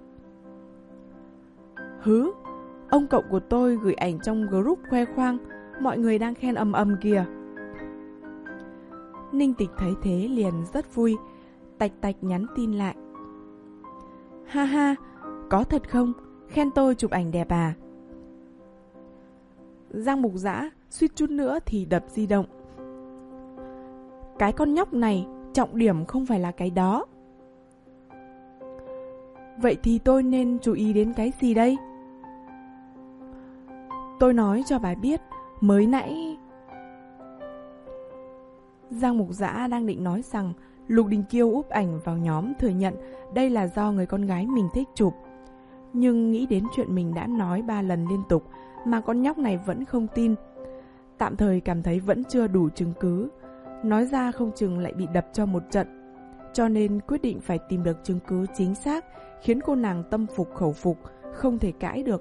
Hứ, ông cậu của tôi gửi ảnh trong group khoe khoang, mọi người đang khen ầm ầm kìa. Ninh Tịch thấy thế liền rất vui, tạch tạch nhắn tin lại. Ha ha, có thật không? Khen tôi chụp ảnh đẹp à? Giang Mục Dã suýt chút nữa thì đập di động. Cái con nhóc này, trọng điểm không phải là cái đó. Vậy thì tôi nên chú ý đến cái gì đây? Tôi nói cho bà biết, mới nãy... Giang Mục Dã đang định nói rằng Lục Đình Kiêu úp ảnh vào nhóm thừa nhận đây là do người con gái mình thích chụp. Nhưng nghĩ đến chuyện mình đã nói ba lần liên tục mà con nhóc này vẫn không tin. Tạm thời cảm thấy vẫn chưa đủ chứng cứ, nói ra không chừng lại bị đập cho một trận. Cho nên quyết định phải tìm được chứng cứ chính xác khiến cô nàng tâm phục khẩu phục, không thể cãi được.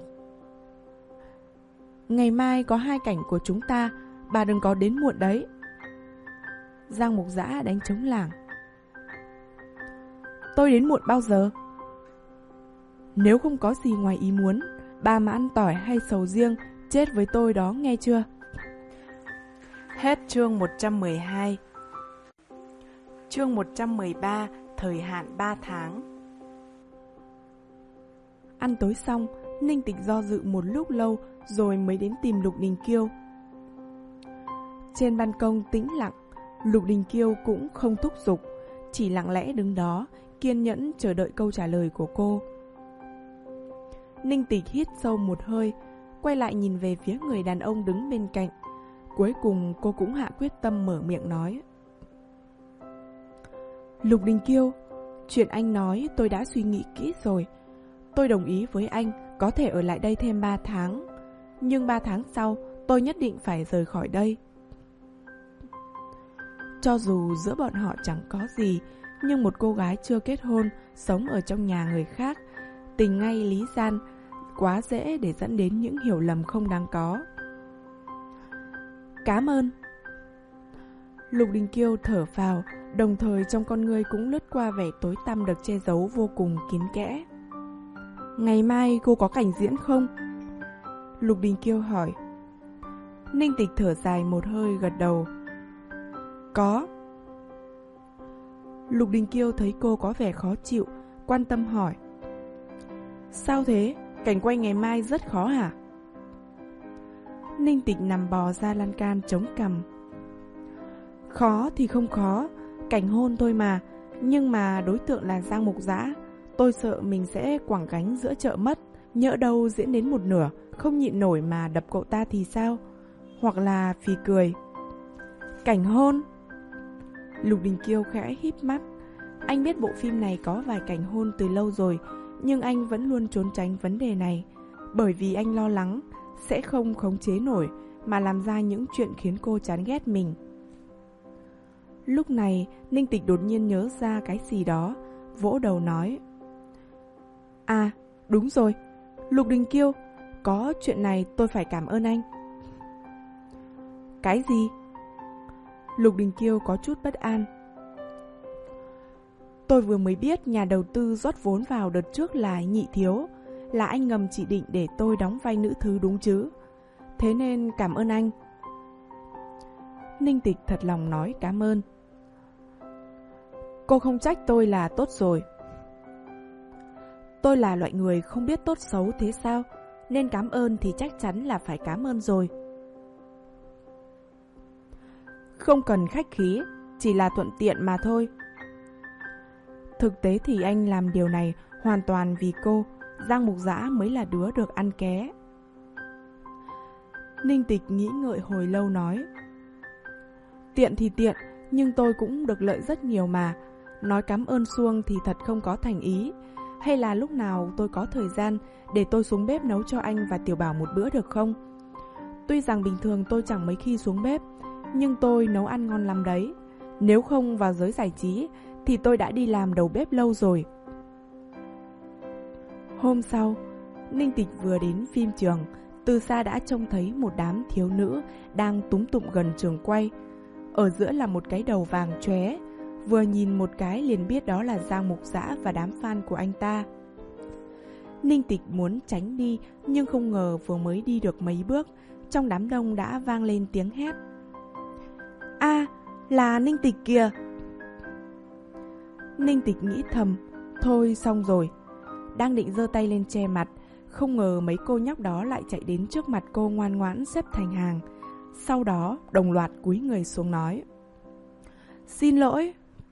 Ngày mai có hai cảnh của chúng ta, bà đừng có đến muộn đấy. Giang Mục Dã đánh trống lảng. Tôi đến muộn bao giờ? Nếu không có gì ngoài ý muốn, bà mà ăn tỏi hay sầu riêng chết với tôi đó, nghe chưa? Hết chương một trăm mười hai. Chương một trăm mười ba, thời hạn ba tháng. Ăn tối xong, Ninh Tịch do dự một lúc lâu rồi mới đến tìm Lục Đình Kiêu. Trên ban công tĩnh lặng, Lục Đình Kiêu cũng không thúc giục, chỉ lặng lẽ đứng đó, kiên nhẫn chờ đợi câu trả lời của cô. Ninh Tịch hít sâu một hơi, quay lại nhìn về phía người đàn ông đứng bên cạnh. Cuối cùng cô cũng hạ quyết tâm mở miệng nói. Lục Đình Kiêu, chuyện anh nói tôi đã suy nghĩ kỹ rồi. Tôi đồng ý với anh có thể ở lại đây thêm ba tháng. Nhưng ba tháng sau tôi nhất định phải rời khỏi đây. Cho dù giữa bọn họ chẳng có gì, nhưng một cô gái chưa kết hôn, sống ở trong nhà người khác, tình ngay lý gian, quá dễ để dẫn đến những hiểu lầm không đáng có. Cảm ơn. Lục Đình Kiêu thở phào, đồng thời trong con ngươi cũng lướt qua vẻ tối tăm được che giấu vô cùng kín kẽ. Ngày mai cô có cảnh diễn không? Lục Đình Kiêu hỏi. Ninh Tịch thở dài một hơi gật đầu. Có. Lục Đình Kiêu thấy cô có vẻ khó chịu, quan tâm hỏi. Sao thế? Cảnh quay ngày mai rất khó hả? Ninh Tịch nằm bò ra lan can chống cằm. Khó thì không khó, cảnh hôn thôi mà. Nhưng mà đối tượng là Giang Mục Dã, tôi sợ mình sẽ quẳng gánh giữa chợ mất. Nhỡ đâu diễn đến một nửa, không nhịn nổi mà đập cậu ta thì sao? Hoặc là phì cười. Cảnh hôn? Lục Đình Kiêu khẽ híp mắt. Anh biết bộ phim này có vài cảnh hôn từ lâu rồi, nhưng anh vẫn luôn trốn tránh vấn đề này, bởi vì anh lo lắng sẽ không khống chế nổi mà làm ra những chuyện khiến cô chán ghét mình. Lúc này, Ninh Tịch đột nhiên nhớ ra cái gì đó, vỗ đầu nói. À, đúng rồi, Lục Đình Kiêu, có chuyện này tôi phải cảm ơn anh. Cái gì? Lục Đình Kiêu có chút bất an. Tôi vừa mới biết nhà đầu tư rót vốn vào đợt trước là Nhị Thiếu, là anh ngầm chỉ định để tôi đóng vai nữ thứ đúng chứ? Thế nên cảm ơn anh. Ninh Tịch thật lòng nói cảm ơn. Cô không trách tôi là tốt rồi. Tôi là loại người không biết tốt xấu thế sao, nên cảm ơn thì chắc chắn là phải cảm ơn rồi. Không cần khách khí, chỉ là thuận tiện mà thôi. Thực tế thì anh làm điều này hoàn toàn vì cô, Giang Mục Dã mới là đứa được ăn ké. Ninh Tịch nghĩ ngợi hồi lâu nói. Tiện thì tiện, nhưng tôi cũng được lợi rất nhiều mà. Nói cảm ơn suông thì thật không có thành ý. Hay là lúc nào tôi có thời gian để tôi xuống bếp nấu cho anh và Tiểu Bảo một bữa được không? Tuy rằng bình thường tôi chẳng mấy khi xuống bếp, nhưng tôi nấu ăn ngon lắm đấy. Nếu không vào giới giải trí thì tôi đã đi làm đầu bếp lâu rồi. Hôm sau, Ninh Tịch vừa đến phim trường, từ xa đã trông thấy một đám thiếu nữ đang túm tụm gần trường quay. Ở giữa là một cái đầu vàng chóe, vừa nhìn một cái liền biết đó là Giang Mục Dã và đám fan của anh ta. Ninh Tịch muốn tránh đi, nhưng không ngờ vừa mới đi được mấy bước, trong đám đông đã vang lên tiếng hét. A, à, là Ninh Tịch kìa. Ninh Tịch nghĩ thầm, thôi xong rồi. Đang định giơ tay lên che mặt, không ngờ mấy cô nhóc đó lại chạy đến trước mặt cô ngoan ngoãn xếp thành hàng. Sau đó đồng loạt cúi người xuống nói. Xin lỗi.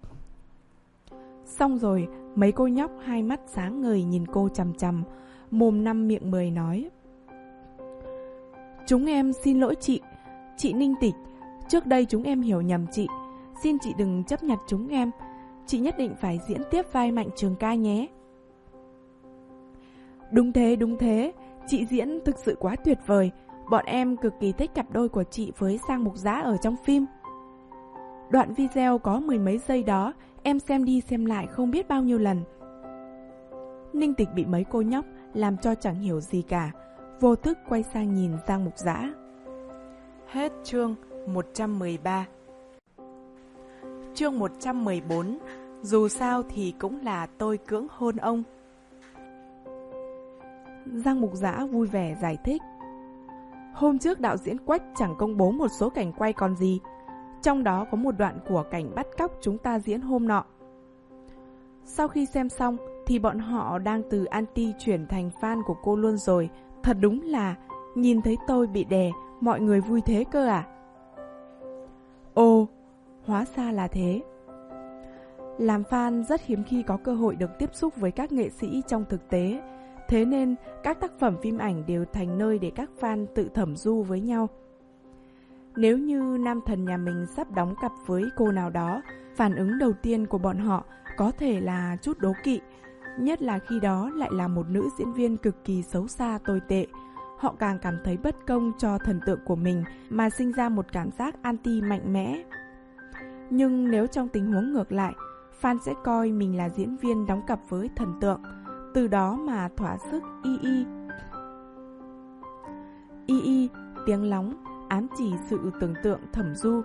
Xong rồi, mấy cô nhóc hai mắt sáng ngời nhìn cô chằm chằm, mồm năm miệng mười nói. Chúng em xin lỗi chị, chị Ninh Tịch. Trước đây chúng em hiểu nhầm chị, xin chị đừng chấp nhặt chúng em. Chị nhất định phải diễn tiếp vai Mạnh Trường Ca nhé. Đúng thế, đúng thế, chị diễn thực sự quá tuyệt vời. Bọn em cực kỳ thích cặp đôi của chị với Giang Mục Dã ở trong phim. Đoạn video có mười mấy giây đó, em xem đi xem lại không biết bao nhiêu lần. Ninh Tịch bị mấy cô nhóc làm cho chẳng hiểu gì cả, vô thức quay sang nhìn Giang Mục Dã. Hết chương một trăm mười ba. Chương một trăm mười bốn. Dù sao thì cũng là tôi cưỡng hôn ông. Giang Mục Dã vui vẻ giải thích. Hôm trước đạo diễn Quách chẳng công bố một số cảnh quay còn gì, trong đó có một đoạn của cảnh bắt cóc chúng ta diễn hôm nọ. Sau khi xem xong thì bọn họ đang từ anti chuyển thành fan của cô luôn rồi. Thật đúng là nhìn thấy tôi bị đè, mọi người vui thế cơ à? Ồ, hóa ra là thế. Làm fan rất hiếm khi có cơ hội được tiếp xúc với các nghệ sĩ trong thực tế, thế nên các tác phẩm phim ảnh đều thành nơi để các fan tự thẩm du với nhau. Nếu như nam thần nhà mình sắp đóng cặp với cô nào đó, phản ứng đầu tiên của bọn họ có thể là chút đố kỵ, nhất là khi đó lại là một nữ diễn viên cực kỳ xấu xa tồi tệ. Họ càng cảm thấy bất công cho thần tượng của mình mà sinh ra một cảm giác anti mạnh mẽ. Nhưng nếu trong tình huống ngược lại, fan sẽ coi mình là diễn viên đóng cặp với thần tượng, từ đó mà thỏa sức y y. Y y, tiếng lóng, ám chỉ sự tưởng tượng thẩm du.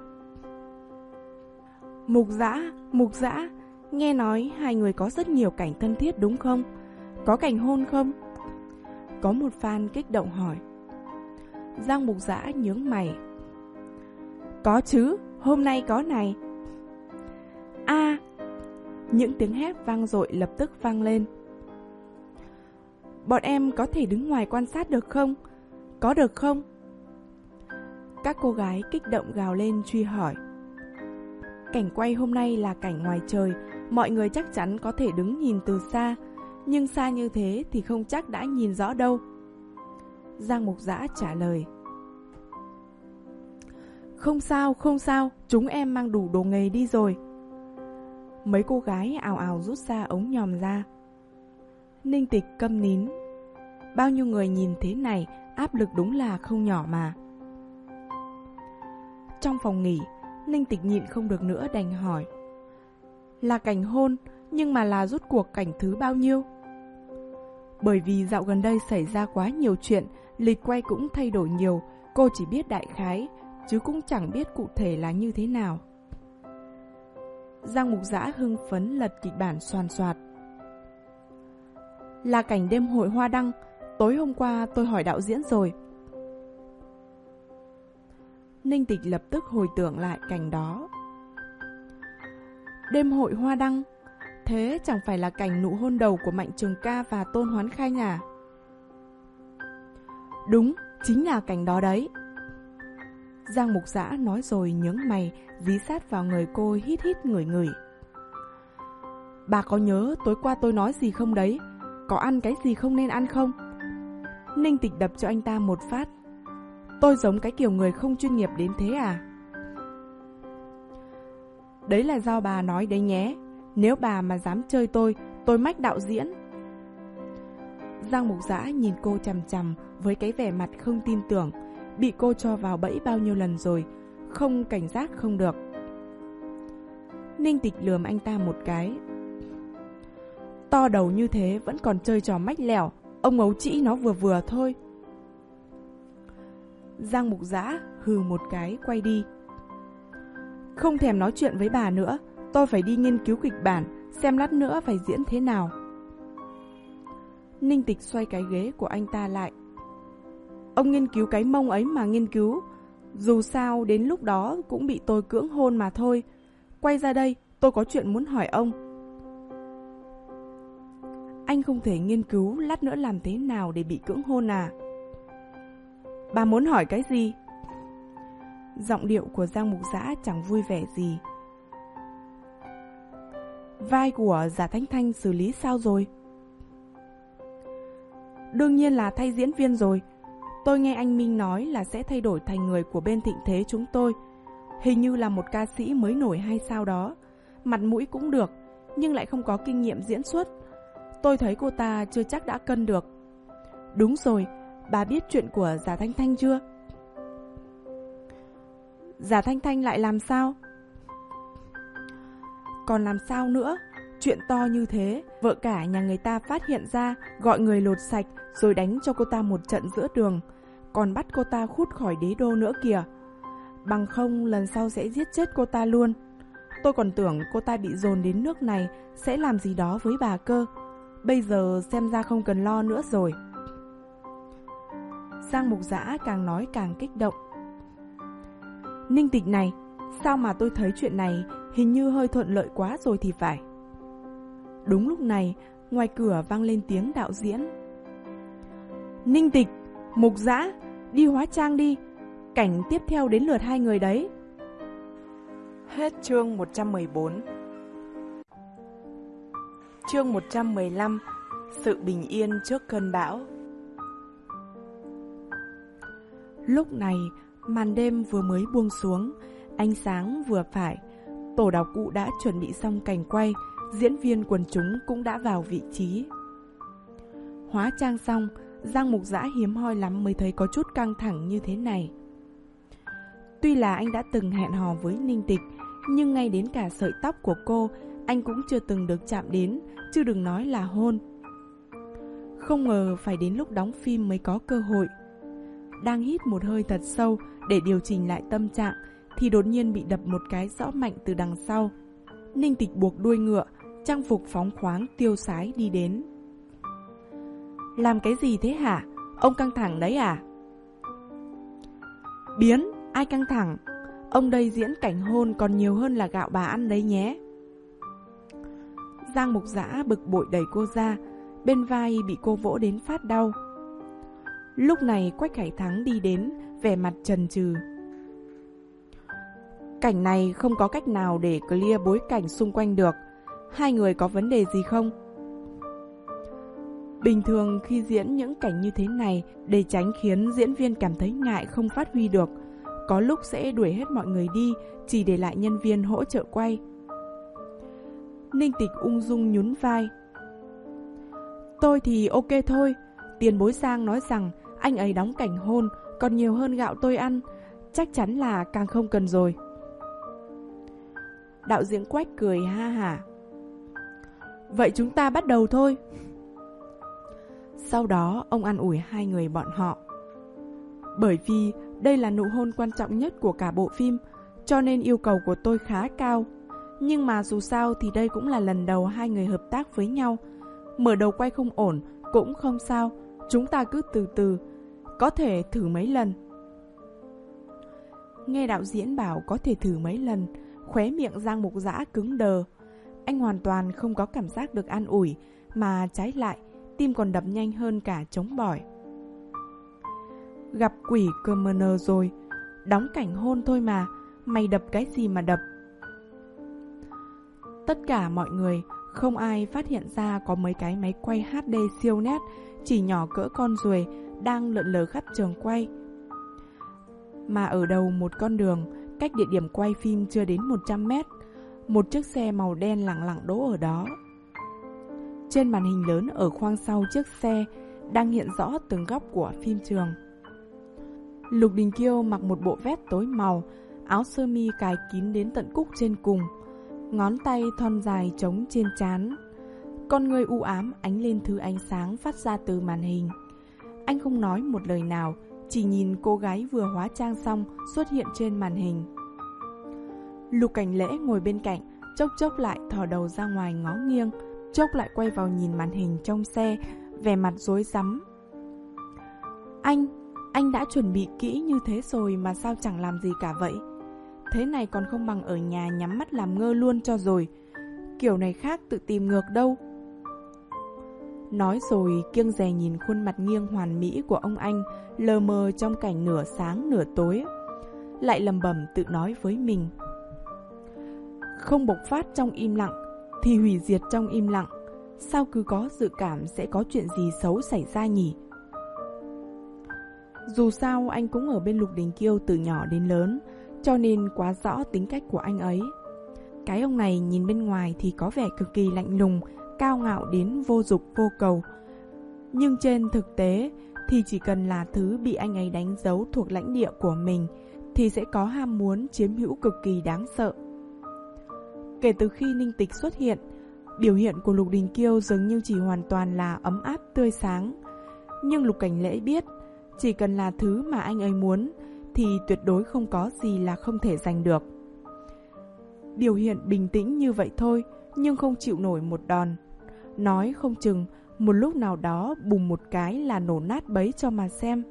Mục Dã, Mục Dã, nghe nói hai người có rất nhiều cảnh thân thiết đúng không? Có cảnh hôn không? Có một fan kích động hỏi. Giang Mục Dã nhướng mày. Có chứ, hôm nay có này. A, à, những tiếng hét vang dội lập tức vang lên. Bọn em có thể đứng ngoài quan sát được không? Có được không? Các cô gái kích động gào lên truy hỏi. Cảnh quay hôm nay là cảnh ngoài trời, mọi người chắc chắn có thể đứng nhìn từ xa, nhưng xa như thế thì không chắc đã nhìn rõ đâu. Giang Mục Dã trả lời. Không sao, không sao, chúng em mang đủ đồ nghề đi rồi. Mấy cô gái ào ào rút ra ống nhòm ra. Ninh Tịch câm nín. Bao nhiêu người nhìn thế này, áp lực đúng là không nhỏ mà. Trong phòng nghỉ, Ninh Tịch nhịn không được nữa đành hỏi. Là cảnh hôn, nhưng mà là rút cuộc cảnh thứ bao nhiêu? Bởi vì dạo gần đây xảy ra quá nhiều chuyện, lịch quay cũng thay đổi nhiều, cô chỉ biết đại khái, chứ cũng chẳng biết cụ thể là như thế nào. Giang Mục Dã hưng phấn lật kịch bản xoàn xoạt. Là cảnh đêm hội hoa đăng, tối hôm qua tôi hỏi đạo diễn rồi. Ninh Tịch lập tức hồi tưởng lại cảnh đó. Đêm hội hoa đăng, thế chẳng phải là cảnh nụ hôn đầu của Mạnh Trường Ca và Tôn Hoán Khanh à? Đúng, chính là cảnh đó đấy. Giang Mục Dã nói rồi nhướng mày, dí sát vào người cô hít hít ngửi ngửi. Bà có nhớ tối qua tôi nói gì không đấy? Có ăn cái gì không nên ăn không? Ninh Tịch đập cho anh ta một phát. Tôi giống cái kiểu người không chuyên nghiệp đến thế à? Đấy là do bà nói đấy nhé. Nếu bà mà dám chơi tôi, tôi mách đạo diễn. Giang Mục Dã nhìn cô chằm chằm với cái vẻ mặt không tin tưởng. Bị cô cho vào bẫy bao nhiêu lần rồi, không cảnh giác không được. Ninh Tịch lườm anh ta một cái. To đầu như thế vẫn còn chơi trò mách lẻo, ông ấu trĩ nó vừa vừa thôi. Giang Mục Dã hừ một cái quay đi. Không thèm nói chuyện với bà nữa, tôi phải đi nghiên cứu kịch bản, xem lát nữa phải diễn thế nào. Ninh Tịch xoay cái ghế của anh ta lại. Ông nghiên cứu cái mông ấy mà nghiên cứu, dù sao đến lúc đó cũng bị tôi cưỡng hôn mà thôi. Quay ra đây, tôi có chuyện muốn hỏi ông. Anh không thể nghiên cứu lát nữa làm thế nào để bị cưỡng hôn à? Bà muốn hỏi cái gì? Giọng điệu của Giang Mục Dã chẳng vui vẻ gì. Vai của Giả Thanh Thanh xử lý sao rồi? Đương nhiên là thay diễn viên rồi. Tôi nghe anh Minh nói là sẽ thay đổi thành người của bên Thịnh Thế chúng tôi. Hình như là một ca sĩ mới nổi hay sao đó. Mặt mũi cũng được, nhưng lại không có kinh nghiệm diễn xuất. Tôi thấy cô ta chưa chắc đã cân được. Đúng rồi, bà biết chuyện của Giả Thanh Thanh chưa? Giả Thanh Thanh lại làm sao? Còn làm sao nữa? Chuyện to như thế, vợ cả nhà người ta phát hiện ra, gọi người lột sạch rồi đánh cho cô ta một trận giữa đường, còn bắt cô ta khút khỏi đế đô nữa kìa. Bằng không lần sau sẽ giết chết cô ta luôn. Tôi còn tưởng cô ta bị dồn đến nước này sẽ làm gì đó với bà cơ. Bây giờ xem ra không cần lo nữa rồi. Giang Mục Dã càng nói càng kích động. Ninh Tịch này, sao mà tôi thấy chuyện này hình như hơi thuận lợi quá rồi thì phải. Đúng lúc này, ngoài cửa vang lên tiếng đạo diễn. Ninh Tịch, Mục Dã, đi hóa trang đi. Cảnh tiếp theo đến lượt hai người đấy. Hết chương một trăm mười bốn. Chương một trăm mười lăm. Sự bình yên trước cơn bão. Lúc này, Màn đêm vừa mới buông xuống, ánh sáng vừa phải. Tổ đạo cụ đã chuẩn bị xong cảnh quay, diễn viên quần chúng cũng đã vào vị trí. Hóa trang xong, Giang Mục Dã hiếm hoi lắm mới thấy có chút căng thẳng như thế này. Tuy là anh đã từng hẹn hò với Ninh Tịch, nhưng ngay đến cả sợi tóc của cô, anh cũng chưa từng được chạm đến, chứ đừng nói là hôn. Không ngờ phải đến lúc đóng phim mới có cơ hội. Đang hít một hơi thật sâu để điều chỉnh lại tâm trạng, thì đột nhiên bị đập một cái rõ mạnh từ đằng sau. Ninh Tịch buộc đuôi ngựa, trang phục phóng khoáng tiêu sái đi đến. Làm cái gì thế hả? Ông căng thẳng đấy à? Biến, ai căng thẳng? Ông đây diễn cảnh hôn còn nhiều hơn là gạo bà ăn đấy nhé. Giang Mục Dã bực bội đẩy cô ra, bên vai bị cô vỗ đến phát đau. Lúc này Quách Khải Thắng đi đến, vẻ mặt chần chừ. Cảnh này không có cách nào để clear bối cảnh xung quanh được. Hai người có vấn đề gì không? Bình thường khi diễn những cảnh như thế này, để tránh khiến diễn viên cảm thấy ngại không phát huy được, có lúc sẽ đuổi hết mọi người đi, chỉ để lại nhân viên hỗ trợ quay. Ninh Tịch ung dung nhún vai. Tôi thì ok thôi. Tiền bối Giang nói rằng anh ấy đóng cảnh hôn còn nhiều hơn gạo tôi ăn, chắc chắn là càng không cần rồi. Đạo diễn Quách cười ha hả. Vậy chúng ta bắt đầu thôi. Sau đó ông an ủi hai người bọn họ. Bởi vì đây là nụ hôn quan trọng nhất của cả bộ phim, cho nên yêu cầu của tôi khá cao. Nhưng mà dù sao thì đây cũng là lần đầu hai người hợp tác với nhau. Mở đầu quay không ổn cũng không sao, chúng ta cứ từ từ, có thể thử mấy lần. Nghe đạo diễn bảo có thể thử mấy lần, khóe miệng Giang Mục Dã cứng đờ. Anh hoàn toàn không có cảm giác được an ủi, mà trái lại, tim còn đập nhanh hơn cả trống bỏi. Gặp quỷ cơ mờ nờ rồi, đóng cảnh hôn thôi mà, mày đập cái gì mà đập. Tất cả mọi người, không ai phát hiện ra có mấy cái máy quay hát đê siêu nét, chỉ nhỏ cỡ con ruồi, đang lượn lờ khắp trường quay. Mà ở đầu một con đường, cách địa điểm quay phim chưa đến một trăm mét, một chiếc xe màu đen lẳng lặng đỗ ở đó. Trên màn hình lớn ở khoang sau chiếc xe đang hiện rõ từng góc của phim trường. Lục Đình Kiêu mặc một bộ vest tối màu, áo sơ mi cài kín đến tận cúc trên cùng, ngón tay thon dài trống trên trán. Con người u ám ánh lên thứ ánh sáng phát ra từ màn hình. Anh không nói một lời nào, chỉ nhìn cô gái vừa hóa trang xong xuất hiện trên màn hình. Lục Cảnh Lễ ngồi bên cạnh, chốc chốc lại thò đầu ra ngoài ngó nghiêng, chốc lại quay vào nhìn màn hình trong xe, vẻ mặt rối rắm. Anh, anh đã chuẩn bị kỹ như thế rồi mà sao chẳng làm gì cả vậy? Thế này còn không bằng ở nhà nhắm mắt làm ngơ luôn cho rồi. Kiểu này khác tự tìm ngược đâu. Nói rồi kiêng dè nhìn khuôn mặt nghiêng hoàn mỹ của ông anh, lờ mờ trong cảnh nửa sáng nửa tối. Lại lầm bầm tự nói với mình. Không bộc phát trong im lặng thì hủy diệt trong im lặng. Sao cứ có dự cảm sẽ có chuyện gì xấu xảy ra nhỉ? Dù sao anh cũng ở bên Lục Đình Kiêu từ nhỏ đến lớn, cho nên quá rõ tính cách của anh ấy. Cái ông này nhìn bên ngoài thì có vẻ cực kỳ lạnh lùng, cao ngạo đến vô dục vô cầu. Nhưng trên thực tế thì chỉ cần là thứ bị anh ấy đánh dấu thuộc lãnh địa của mình thì sẽ có ham muốn chiếm hữu cực kỳ đáng sợ. Kể từ khi Ninh Tịch xuất hiện, biểu hiện của Lục Đình Kiêu dường như chỉ hoàn toàn là ấm áp tươi sáng. Nhưng Lục Cảnh Lễ biết, chỉ cần là thứ mà anh ấy muốn thì tuyệt đối không có gì là không thể giành được. Biểu hiện bình tĩnh như vậy thôi, nhưng không chịu nổi một đòn. Nói không chừng một lúc nào đó bùng một cái là nổ nát bấy cho mà xem.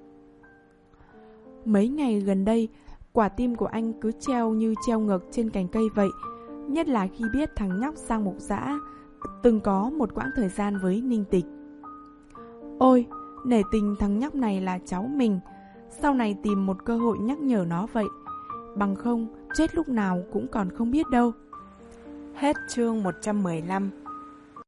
Mấy ngày gần đây, quả tim của anh cứ treo như treo ngược trên cành cây vậy. Nhất là khi biết thằng nhóc Giang Mục Dã từng có một quãng thời gian với Ninh Tịch. Ôi, nể tình thằng nhóc này là cháu mình, sau này tìm một cơ hội nhắc nhở nó vậy. Bằng không, chết lúc nào cũng còn không biết đâu. Hết chương một trăm mười lăm.